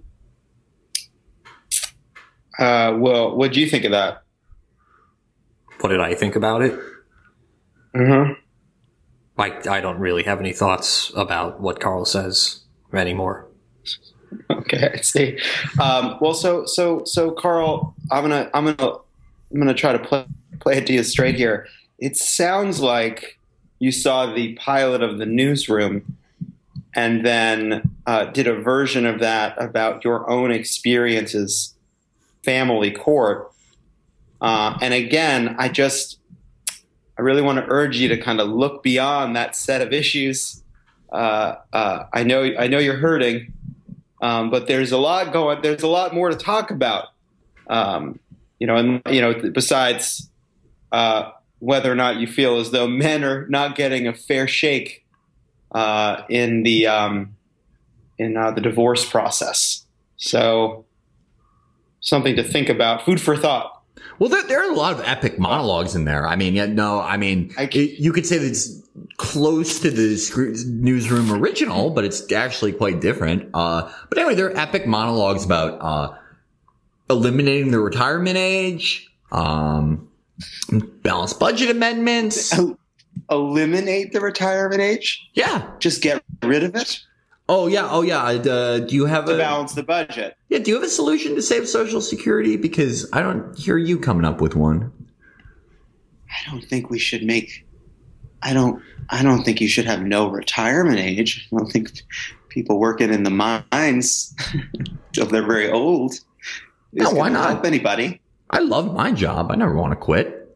Uh. Well, what do you think of that? What did I think about it? Mm-hmm. I, I don't really have any thoughts about what Carl says anymore. Okay, I see. Um, well, so so so Carl, I'm gonna I'm gonna I'm gonna try to play play it to you straight here. It sounds like you saw the pilot of the Newsroom, and then uh, did a version of that about your own experiences, family court. Uh, and again, I just, I really want to urge you to kind of look beyond that set of issues. Uh, uh, I know, I know you're hurting, um, but there's a lot going. There's a lot more to talk about. Um, you know, and you know, besides uh, whether or not you feel as though men are not getting a fair shake uh, in the um, in uh, the divorce process. So, something to think about. Food for thought. Well, there, there are a lot of epic monologues in there. I mean, yeah, no, I mean, I it, you could say that it's close to the sc- Newsroom original, but it's actually quite different. Uh, but anyway, there are epic monologues about uh, eliminating the retirement age, um, balanced budget amendments. Eliminate the retirement age? Yeah. Just get rid of it? Oh, yeah. Oh, yeah. Uh, do you have to a balance the budget? Yeah. Do you have a solution to save Social Security? Because I don't hear you coming up with one. I don't think we should make. I don't. I don't think you should have no retirement age. I don't think people working in the mines until they're very old is no, why not help anybody. I love my job. I never want to quit.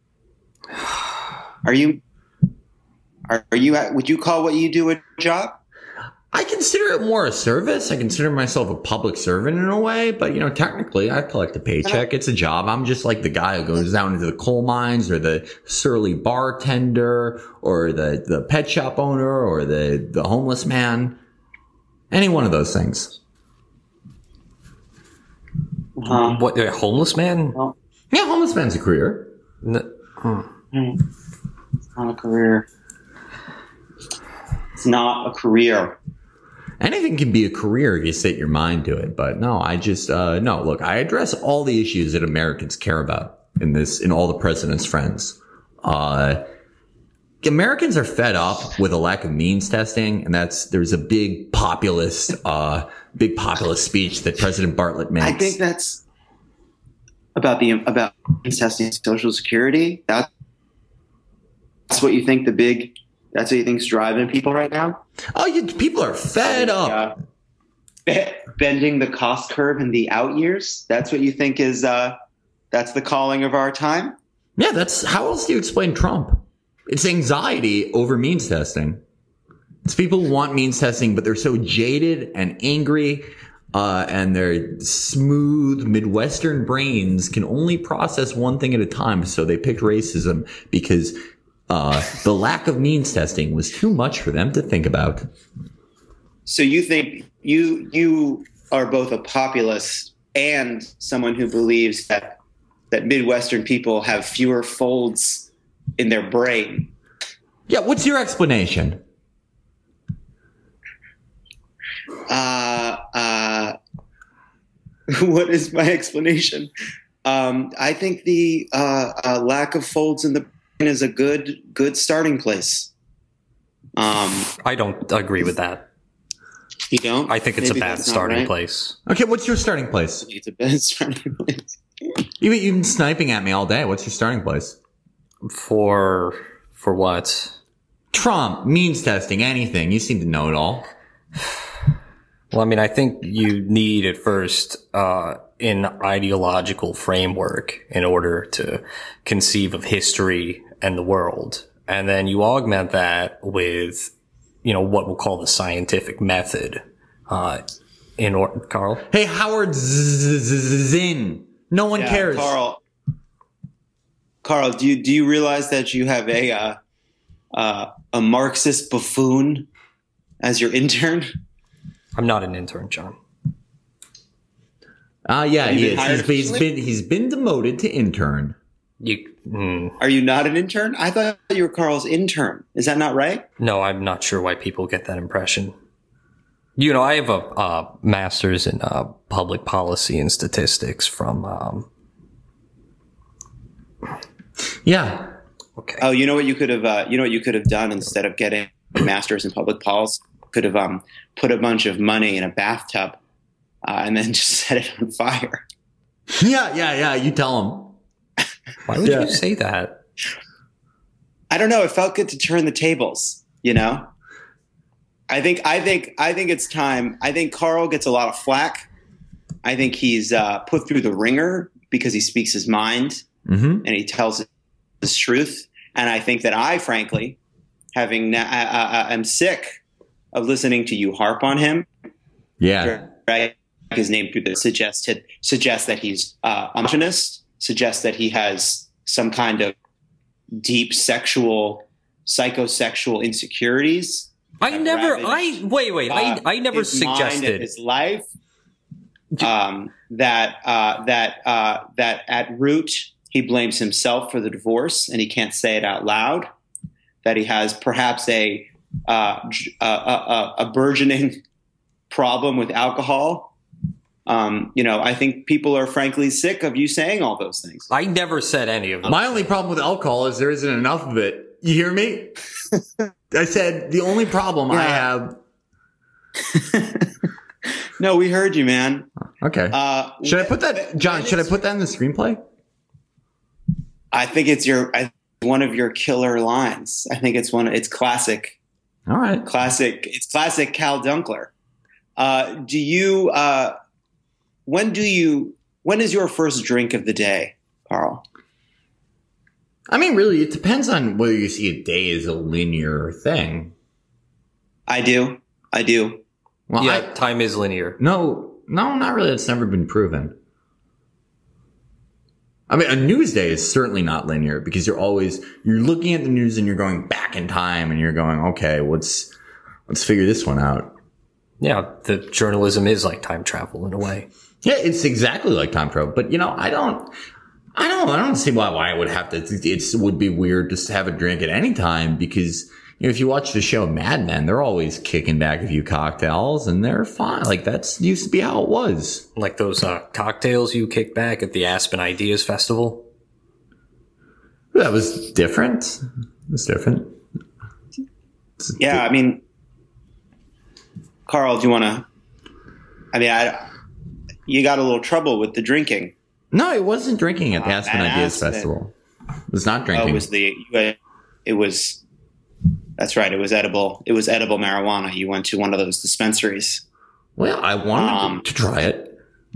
Are you? Are, are you? Would you call what you do a job? I consider it more a service. I consider myself a public servant in a way, but you know, technically I collect a paycheck. It's a job. I'm just like the guy who goes down into the coal mines or the surly bartender or the, the pet shop owner or the, the homeless man. Any one of those things. Uh, what, a homeless man? Well, yeah, homeless man's a career. No, hmm. It's not a career. It's not a career. Anything can be a career if you set your mind to it. But no, I just, uh, no, look, I address all the issues that Americans care about in this, in all the president's friends. Uh, Americans are fed up with a lack of means testing. And that's, there's a big populist, uh, big populist speech that President Bartlett makes. I think that's about the, about means testing Social Security. That, that's what you think the big, that's what you think's driving people right now? Oh, you, people are fed think, up. Uh, bending the cost curve in the out years. That's what you think is, uh, that's the calling of our time? Yeah, that's, how else do you explain Trump? It's anxiety over means testing. It's people who want means testing, but they're so jaded and angry, uh, and their smooth Midwestern brains can only process one thing at a time. So they picked racism because Uh, the lack of means testing was too much for them to think about. So you think you you are both a populist and someone who believes that that Midwestern people have fewer folds in their brain? Yeah, what's your explanation? Uh, uh, what is my explanation? Um, I think the uh, uh, lack of folds in the is a good good starting place. Um, I don't agree with that. You don't? I think it's Maybe a bad that's not starting right. place. Okay, what's your starting place? It's a bad starting place. You, you've been sniping at me all day. What's your starting place? For for what? Trump, means testing, anything. You seem to know it all. Well, I mean, I think you need at first uh, an ideological framework in order to conceive of history and the world. And then you augment that with, you know, what we'll call the scientific method. Uh, in or- Carl? Hey, Howard Zinn. No one Yeah, cares. Carl. Carl, do you do you realize that you have a uh, uh, a Marxist buffoon as your intern? I'm not an intern, John. Ah, uh, yeah, Have you he been is. hired He's, he's officially? been he's been demoted to intern. You, mm, Are you not an intern? I thought you were Carl's intern. Is that not right? no, I'm not sure why people get that impression. You know, I have a uh, master's in uh, public policy and statistics from. Um, Yeah. okay. Oh, you know what you could have uh, you know what you could have done instead of getting a master's in public policy? Could have um, put a bunch of money in a bathtub uh, and then just set it on fire. Yeah, yeah, yeah. You tell him. Why would Yeah. you say that? I don't know. It felt good to turn the tables. You know. I think I think I think it's time. I think Carl gets a lot of flack. I think he's uh, put through the ringer because he speaks his mind Mm-hmm. and he tells his truth. And I think that I, frankly, having na- I, I, I, I'm sick of listening to you harp on him. Yeah. Drag his name through this suggested suggests that he's uh, a misogynist, suggests that he has some kind of deep sexual, psychosexual insecurities. I I've never. ravaged, I wait, wait. I uh, I never his mind and suggested. his life. Um, that uh, that uh, that at root he blames himself for the divorce, and he can't say it out loud. That he has perhaps a uh, a, a, a burgeoning problem with alcohol. Um, you know, I think people are frankly sick of you saying all those things. I never said any of them. My only problem with alcohol is there isn't enough of it. You hear me? I said the only problem I Yeah. have. No, we heard you, man. Okay. Uh, Should I put that, John? Should I put that in the screenplay? I think it's your I, one of your killer lines. I think it's one. It's classic. All right. Classic. It's classic Cal Dunkler. Uh, do you? Uh, when do you? When is your first drink of the day, Carl? I mean, really, it depends on whether you see a day as a linear thing. I do. I do. Well, yeah, I, time is linear. no, no, not really. It's never been proven. I mean, a news day is certainly not linear because you're always you're looking at the news and you're going back in time and you're going, okay, let's let's figure this one out. Yeah, the journalism is like time travel in a way. Yeah, it's exactly like time travel. But you know, I don't, I don't, I don't see why why I would have to. It would be weird just to have a drink at any time because you know if you watch the show Mad Men, they're always kicking back a few cocktails and they're fine. Like that's used to be how it was. Like those uh, cocktails you kicked back at the Aspen Ideas Festival. That was different. It was different. Yeah, I mean, Carl, do you want to? I mean, I. You got a little trouble with the drinking. No, it wasn't drinking at the Uh, Aspen at Ideas Aspen. Festival. It was not Oh, drinking. it was the. It was. That's right. It was edible. It was edible marijuana. You went to one of those dispensaries, well, I wanted um, to try it.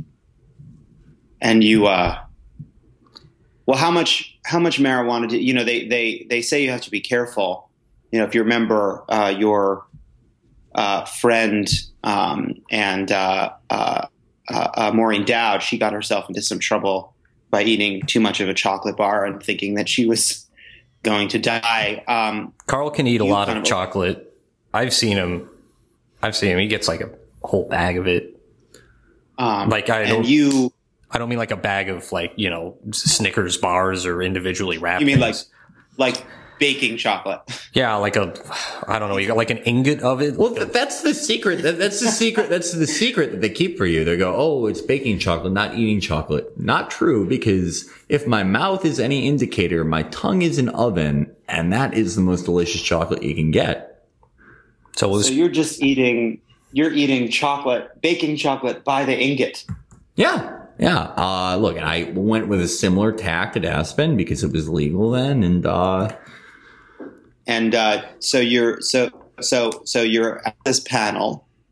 and you. uh Well, how much? How much marijuana? Do, you know, they they they say you have to be careful. You know, if you remember uh, your uh, friend um, and uh, uh, uh, uh, Maureen Dowd, she got herself into some trouble by eating too much of a chocolate bar and thinking that she was going to die. Um, Carl can eat a You lot kind of of- chocolate. I've seen him. I've seen him. He gets like a whole bag of it. um, Like, I and don't- you, I don't mean like a bag of like, you know, Snickers bars or individually wrapped. you mean like things. like baking chocolate? Yeah, like a, I don't know, you got like an ingot of it. Well, th- that's the secret. That, that's the secret. That's the secret that they keep for you. They go, oh, it's baking chocolate, not eating chocolate. Not true, because if my mouth is any indicator, my tongue is an oven, and that is the most delicious chocolate you can get. So it was, So you're just eating, you're eating chocolate, baking chocolate by the ingot. Yeah. Yeah. Uh, look, I went with a similar tact at Aspen because it was legal then. And, uh, And uh, so you're so so so you're at this panel,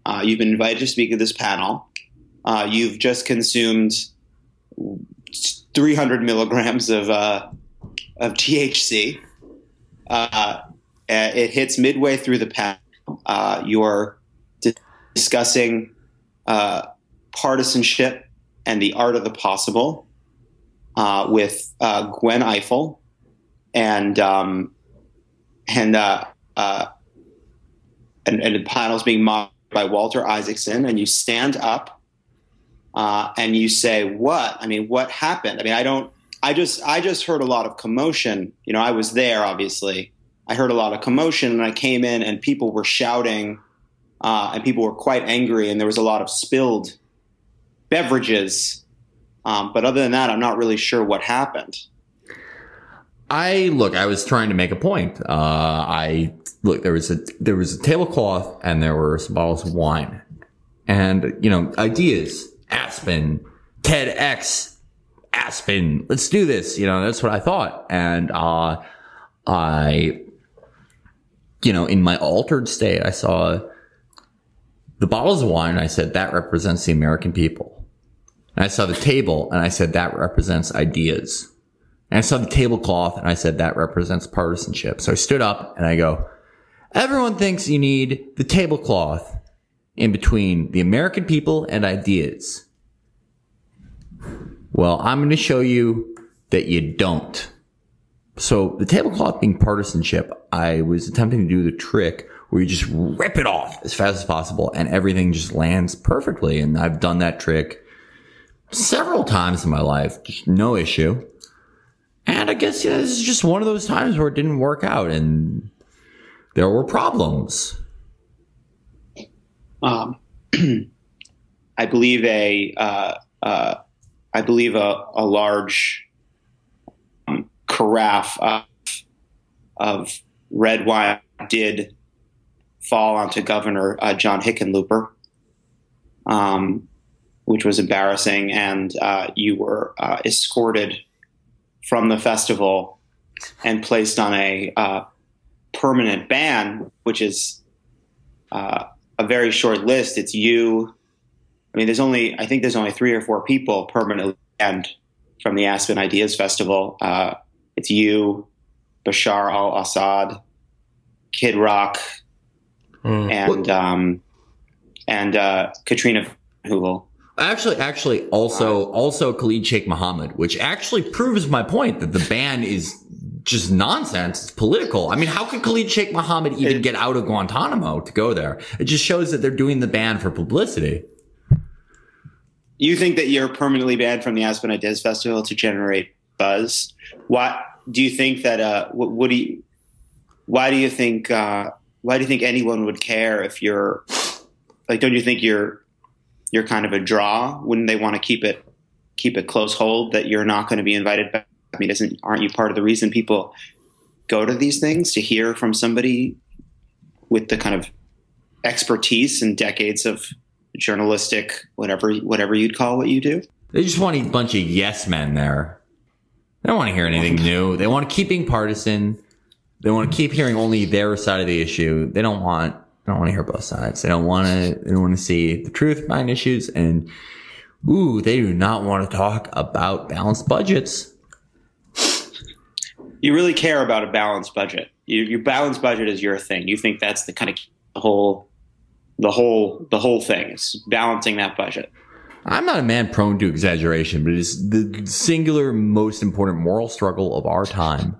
Uh, you've been invited to speak at this panel. Uh, you've just consumed three hundred milligrams of uh, of T H C. Uh, it hits midway through the panel. Uh, you're di- discussing uh, partisanship and the art of the possible uh, with uh, Gwen Ifill, and um, and, uh, uh, and and the panel's being mocked by Walter Isaacson, and you stand up uh, and you say, "What? I mean, what happened? I mean, I don't. I just I just heard a lot of commotion. You know, I was there, obviously. I heard a lot of commotion, and I came in, and people were shouting, uh, and people were quite angry, and there was a lot of spilled beverages. Um, but other than that, I'm not really sure what happened." I look. I was trying to make a point. Uh, I look. There was a there was a tablecloth, and there were some bottles of wine, and you know, ideas. Aspen, TEDx, Aspen. Let's do this. You know, that's what I thought, and uh, I, you know, in my altered state, I saw the bottles of wine, and I said that represents the American people. And I saw the table, and I said that represents ideas. And I saw the tablecloth, and I said that represents partisanship. So I stood up, and I go, everyone thinks you need the tablecloth in between the American people and ideas. Well, I'm going to show you that you don't. So the tablecloth being partisanship, I was attempting to do the trick where you just rip it off as fast as possible, and everything just lands perfectly. And I've done that trick several times in my life, just no issue. And I guess, yeah, this is just one of those times where it didn't work out and there were problems. Um, I believe a, uh, uh, I believe a, a large um, carafe of, of red wine did fall onto Governor uh, John Hickenlooper, um, which was embarrassing. And uh, you were uh, escorted from the festival and placed on a uh, permanent ban, which is uh, a very short list. It's you. I mean, there's only, I think there's only three or four people permanently banned from the Aspen Ideas Festival. Uh, it's you, Bashar al-Assad, Kid Rock, mm. and um, and uh, Katrina Hubel. Actually, actually, also, also Khalid Sheikh Mohammed, which actually proves my point that the ban is just nonsense. It's political. I mean, how could Khalid Sheikh Mohammed even it, get out of Guantanamo to go there? It just shows that they're doing the ban for publicity. You think that you're permanently banned from the Aspen Ideas Festival to generate buzz? Why do you think that? Uh, what, what do you? Why do you think? Uh, why do you think anyone would care if you're like? Don't you think you're? You're kind of a draw. Wouldn't they want to keep it keep it close hold that you're not going to be invited back? I mean, isn't aren't you part of the reason people go to these things, to hear from somebody with the kind of expertise and decades of journalistic whatever whatever you'd call what you do? They just want a bunch of yes men there. They don't want to hear anything new. They want to keep being partisan. They want to keep hearing only their side of the issue. They don't want I don't want to hear both sides. They don't want to, they don't want to see the truth behind issues. And, ooh, they do not want to talk about balanced budgets. You really care about a balanced budget. You, your balanced budget is your thing. You think that's the kind of the whole, the whole, the whole thing is balancing that budget. I'm not a man prone to exaggeration, but it's the singular most important moral struggle of our time.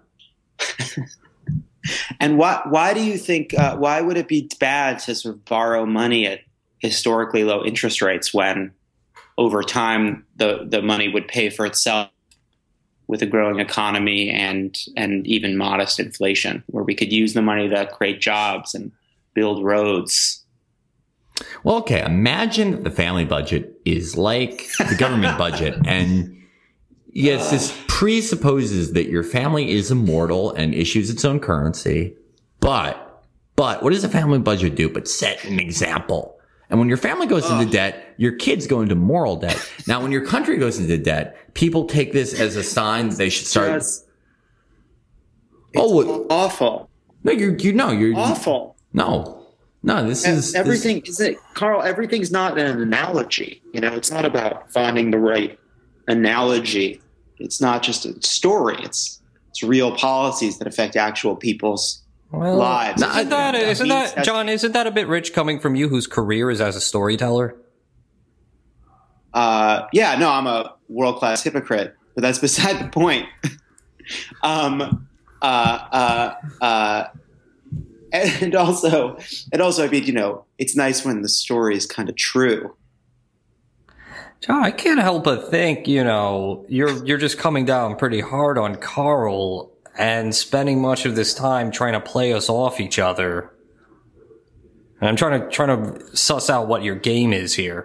And why why do you think uh, why would it be bad to sort of borrow money at historically low interest rates when over time the, the money would pay for itself with a growing economy and and even modest inflation, where we could use the money to create jobs and build roads? Well, okay, imagine the family budget is like the government budget, and yes, this presupposes that your family is immortal and issues its own currency. But, but what does a family budget do but set an example? And when your family goes into debt, your kids go into moral debt. Now, when your country goes into debt, people take this as a sign that they should start. Yes. Oh, it's awful. No, you're, you know, you're awful. No, No, this is everything. This... Isn't it, Carl? Everything's not an analogy. You know, it's not about finding the right analogy. It's not just a story. It's it's real policies that affect actual people's well, lives. Isn't that, isn't that John? Isn't that a bit rich coming from you, whose career is as a storyteller? Uh, yeah, no, I'm a world class hypocrite, but that's beside the point. um, uh, uh, uh, and also, and also, I mean, you know, it's nice when the story is kind of true. John, I can't help but think, you know, you're you're just coming down pretty hard on Carl and spending much of this time trying to play us off each other. And I'm trying to trying to suss out what your game is here.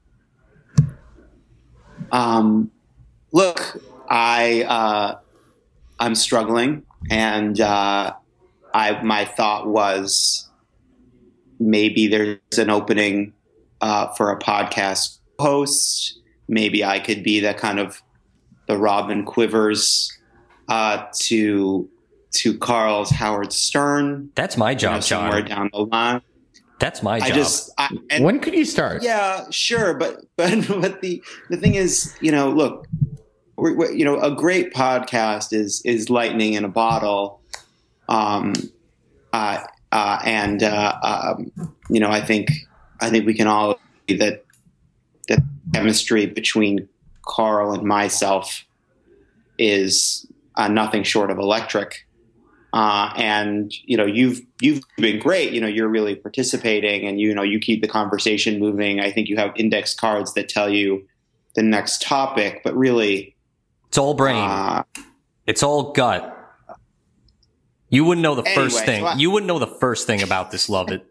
Um, look, I uh, I'm struggling, and uh, I my thought was maybe there's an opening uh, for a podcast host. Maybe I could be that kind of the Robin Quivers uh, to to Carl's Howard Stern. That's my job, you know, somewhere John. down the line. That's my job. I just I, and, when could you start? Yeah, sure, but but but the the thing is, you know, look, we're, we're, you know, a great podcast is is lightning in a bottle, um, uh, uh, and uh, um, you know, I think I think we can all agree that that chemistry between Carl and myself is uh, nothing short of electric. Uh, and, you know, you've, you've been great. You know, you're really participating and, you know, you keep the conversation moving. I think you have index cards that tell you the next topic, but really it's all brain. Uh, it's all gut. You wouldn't know the anyway, first thing. So I, you wouldn't know the first thing about this, love it.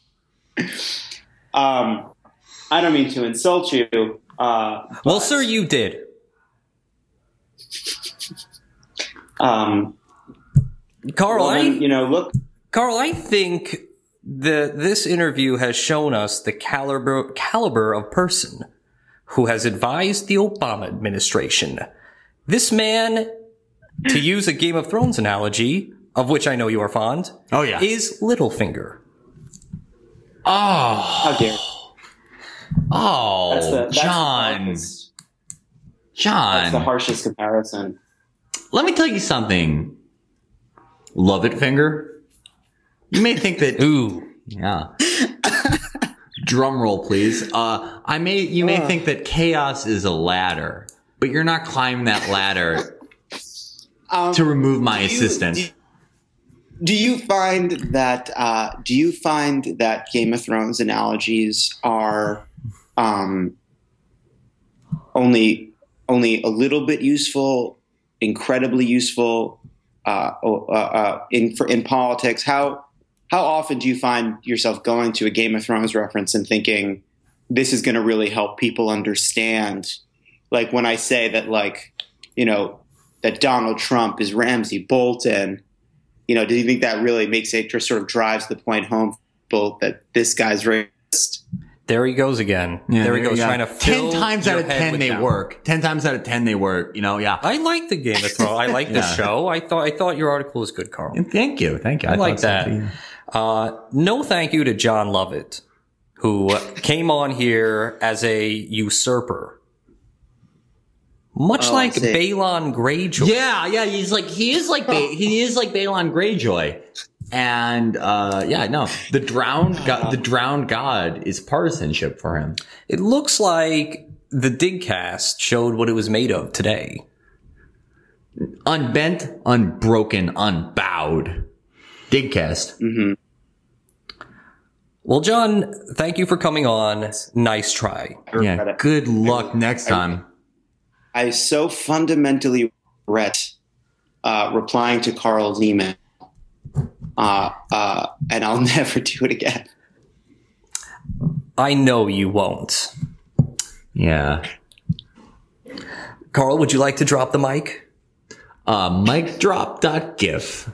um, I don't mean to insult you. Uh, well, sir, you did. Um, Carl, well, then, I, you know, look, Carl, I think the this interview has shown us the caliber caliber of person who has advised the Obama administration. This man, to use a Game of Thrones analogy, of which I know you are fond, oh yeah, is Littlefinger. Oh, how dare! Oh, that's the, that's John, the John, that's the harshest comparison. Let me tell you something. Love it, finger. You may think that. Ooh, yeah. Drum roll, please. Uh, I may. You may uh. think that chaos is a ladder, but you're not climbing that ladder um, to remove my do you, assistant. Do, do you find that? Uh, do you find that Game of Thrones analogies are um, only only a little bit useful, incredibly useful? Uh, uh, uh, in for, in politics, how how often do you find yourself going to a Game of Thrones reference and thinking this is going to really help people understand? Like when I say that, like, you know, that Donald Trump is Ramsay Bolton, you know, do you think that really makes it just sort of drives the point home for people that this guy's racist? There he goes again. Yeah, there he goes, trying to fill ten times out of ten they that. work. Ten times out of ten they work. You know, yeah. I like the Game of Thrones. I like the yeah. show. I thought I thought your article was good, Carl. Thank you, thank you. I, I like so that. too. Uh, no, thank you to John Lovett, who came on here as a usurper, much oh, like Balon Greyjoy. Yeah, yeah. He's like he is like ba- he is like Balon Greyjoy. And, uh, yeah, no, the drowned god, the drowned god is partisanship for him. It looks like the Digcast showed what it was made of today. Unbent, unbroken, unbowed. Digcast. Mm-hmm. Well, John, thank you for coming on. Nice try. Yeah, good luck next time. I, I so fundamentally regret uh, replying to Carl's email. Uh, uh, and I'll never do it again. I know you won't. Yeah. Carl, would you like to drop the mic? Uh, mic drop dot gif.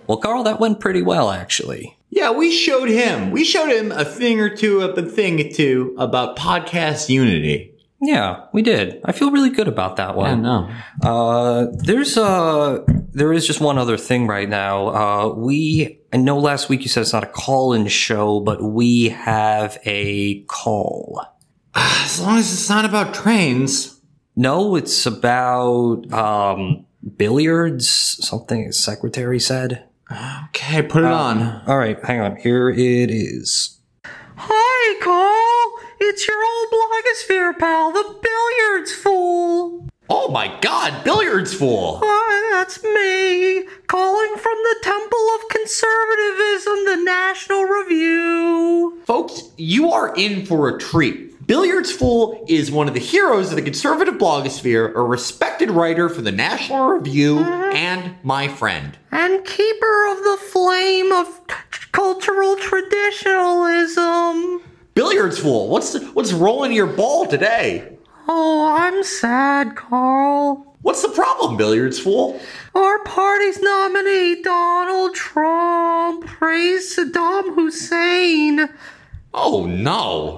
Well, Carl, that went pretty well, actually. Yeah, we showed him. We showed him a thing or two, a thing or two about podcast unity. Yeah, we did. I feel really good about that one. Yeah, no. Uh, there's uh, there is just one other thing right now. Uh, we, I know last week you said it's not a call-in show, but we have a call. As long as it's not about trains. No, it's about um, billiards. Something his secretary said. Okay, put it Uh, on. All right, hang on. Here it is. Hi, Carl. It's your old blogosphere pal, the billiards fool. Oh my god, billiards fool! Hi, that's me, calling from the Temple of Conservatism, the National Review. Folks, you are in for a treat. Billiards Fool is one of the heroes of the conservative blogosphere, a respected writer for the National Review, and my friend. And keeper of the flame of t- cultural traditionalism. Billiards Fool, what's what's rolling your ball today? Oh, I'm sad, Carl. What's the problem, Billiards Fool? Our party's nominee, Donald Trump, praised Saddam Hussein. Oh no.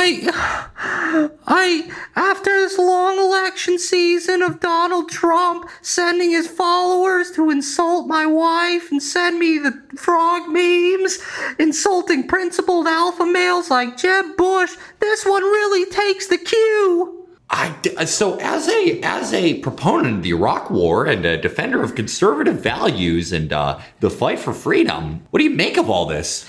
I, I, after this long election season of Donald Trump sending his followers to insult my wife and send me the frog memes, insulting principled alpha males like Jeb Bush, this one really takes the cue. I, so as a as a proponent of the Iraq War and a defender of conservative values and uh, the fight for freedom, what do you make of all this?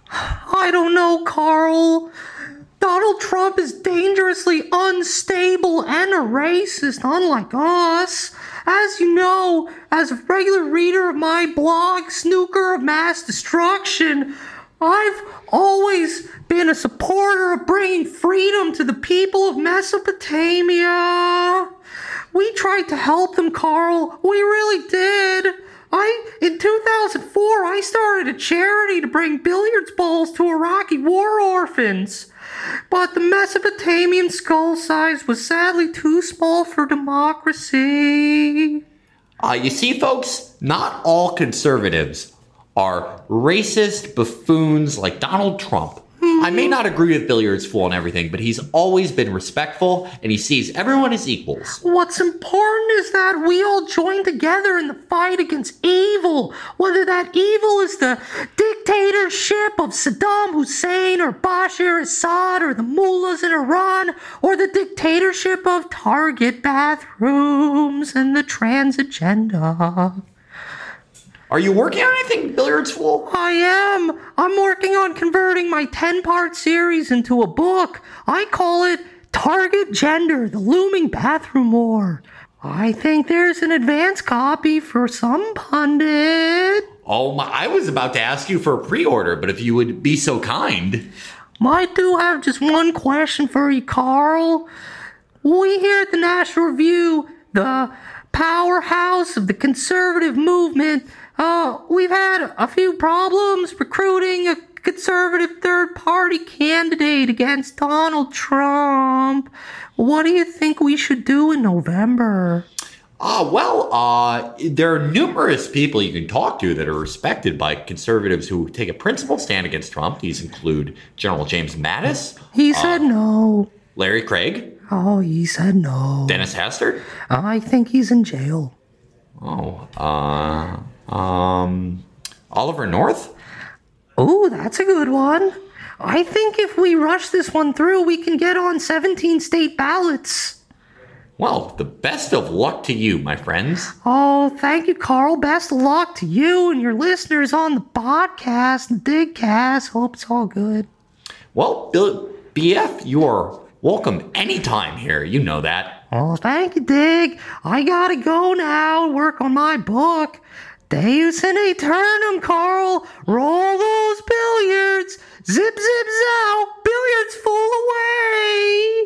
I don't know, Carl. Donald Trump is dangerously unstable and a racist, unlike us. As you know, as a regular reader of my blog, Snooker of Mass Destruction, I've always been a supporter of bringing freedom to the people of Mesopotamia. We tried to help them, Carl. We really did. I, in two thousand four, I started a charity to bring billiards balls to Iraqi war orphans. But the Mesopotamian skull size was sadly too small for democracy. Uh, you see, folks, not all conservatives are racist buffoons like Donald Trump. I may not agree with Billiards Fool and everything, but he's always been respectful and he sees everyone as equals. What's important is that we all join together in the fight against evil, whether that evil is the dictatorship of Saddam Hussein or Bashar Assad or the mullahs in Iran or the dictatorship of Target bathrooms and the trans agenda. Are you working on anything, Billiards Fool? I am. I'm working on converting my ten-part series into a book. I call it Target Gender, the Looming Bathroom War. I think there's an advance copy for some pundit. Oh my, I was about to ask you for a pre-order, but if you would be so kind. I do have just one question for you, Carl. We here at the National Review, the powerhouse of the conservative movement, Uh, we've had a few problems recruiting a conservative third-party candidate against Donald Trump. What do you think we should do in November? Uh, well, uh, there are numerous people you can talk to that are respected by conservatives who take a principled stand against Trump. These include General James Mattis. He said uh, no. Larry Craig. Oh, he said no. Dennis Hastert. I think he's in jail. Oh, uh... Um, Oliver North? Oh, that's a good one. I think if we rush this one through, we can get on seventeen state ballots. Well, the best of luck to you, my friends. Oh, thank you, Carl. Best of luck to you and your listeners on the podcast, the Digcast. Hope it's all good. Well, Bill, B F, you are welcome anytime here. You know that. Oh, thank you, Dig. I gotta go now and work on my book. Deus in aeternum, Carl. Roll those billiards. Zip, zip, zow. Billiards full away.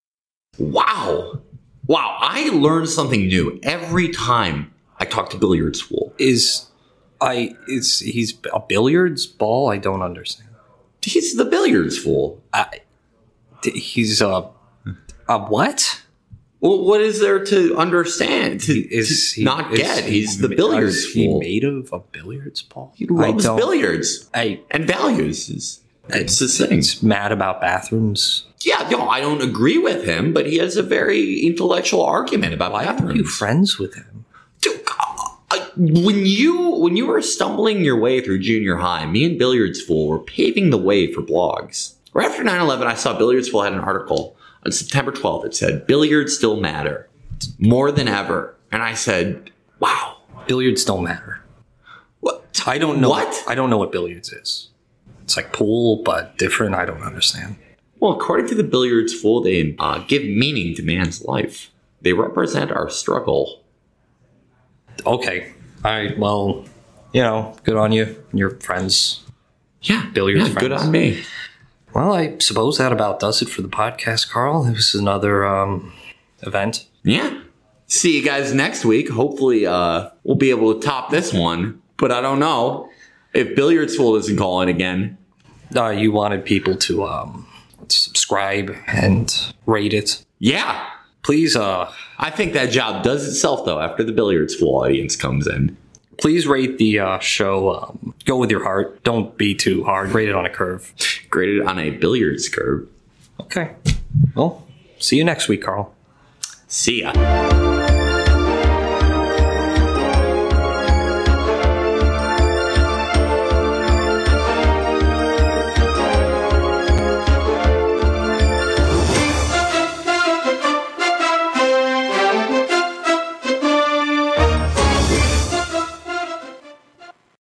Wow. Wow, I learn something new every time I talk to Billiards Fool. Is I is he's a billiards ball? I don't understand. He's the Billiards Fool. I, he's a a what? Well, what is there to understand? To, Is to he not is get? he He's the ma- billiards Is he fool. made of a billiards ball? He loves I don't- billiards I and values. It's, it's his thing. He's mad about bathrooms. Yeah, no, I don't agree with him, but he has a very intellectual argument about Why bathrooms. are you friends with him? Dude, I, when you when you were stumbling your way through junior high, me and Billiards Fool were paving the way for blogs. Right after nine eleven, I saw Billiards Fool had an article on September twelfth. It said, "Billiards still matter more than ever." And I said, wow. Billiards don't matter. What? I don't know What? I don't know what billiards is. It's like pool, but different. I don't understand. Well, according to the Billiards Fool, they uh, give meaning to man's life. They represent our struggle. Okay. All right. Well, you know, good on you and your friends. Yeah, Billiards yeah, good friends. on me. Well, I suppose that about does it for the podcast, Carl. It was another um, event. Yeah. See you guys next week. Hopefully, uh, we'll be able to top this one. But I don't know if Billiards Fool doesn't call in again. Uh, you wanted people to um, subscribe and rate it. Yeah. Please, uh, I think that job does itself, though, after the Billiards Fool audience comes in. please rate the uh, show. Um, go with your heart. Don't be too hard. Rate it on a curve. Graded on a billiards curve. Okay. Well, see you next week, Carl. See ya.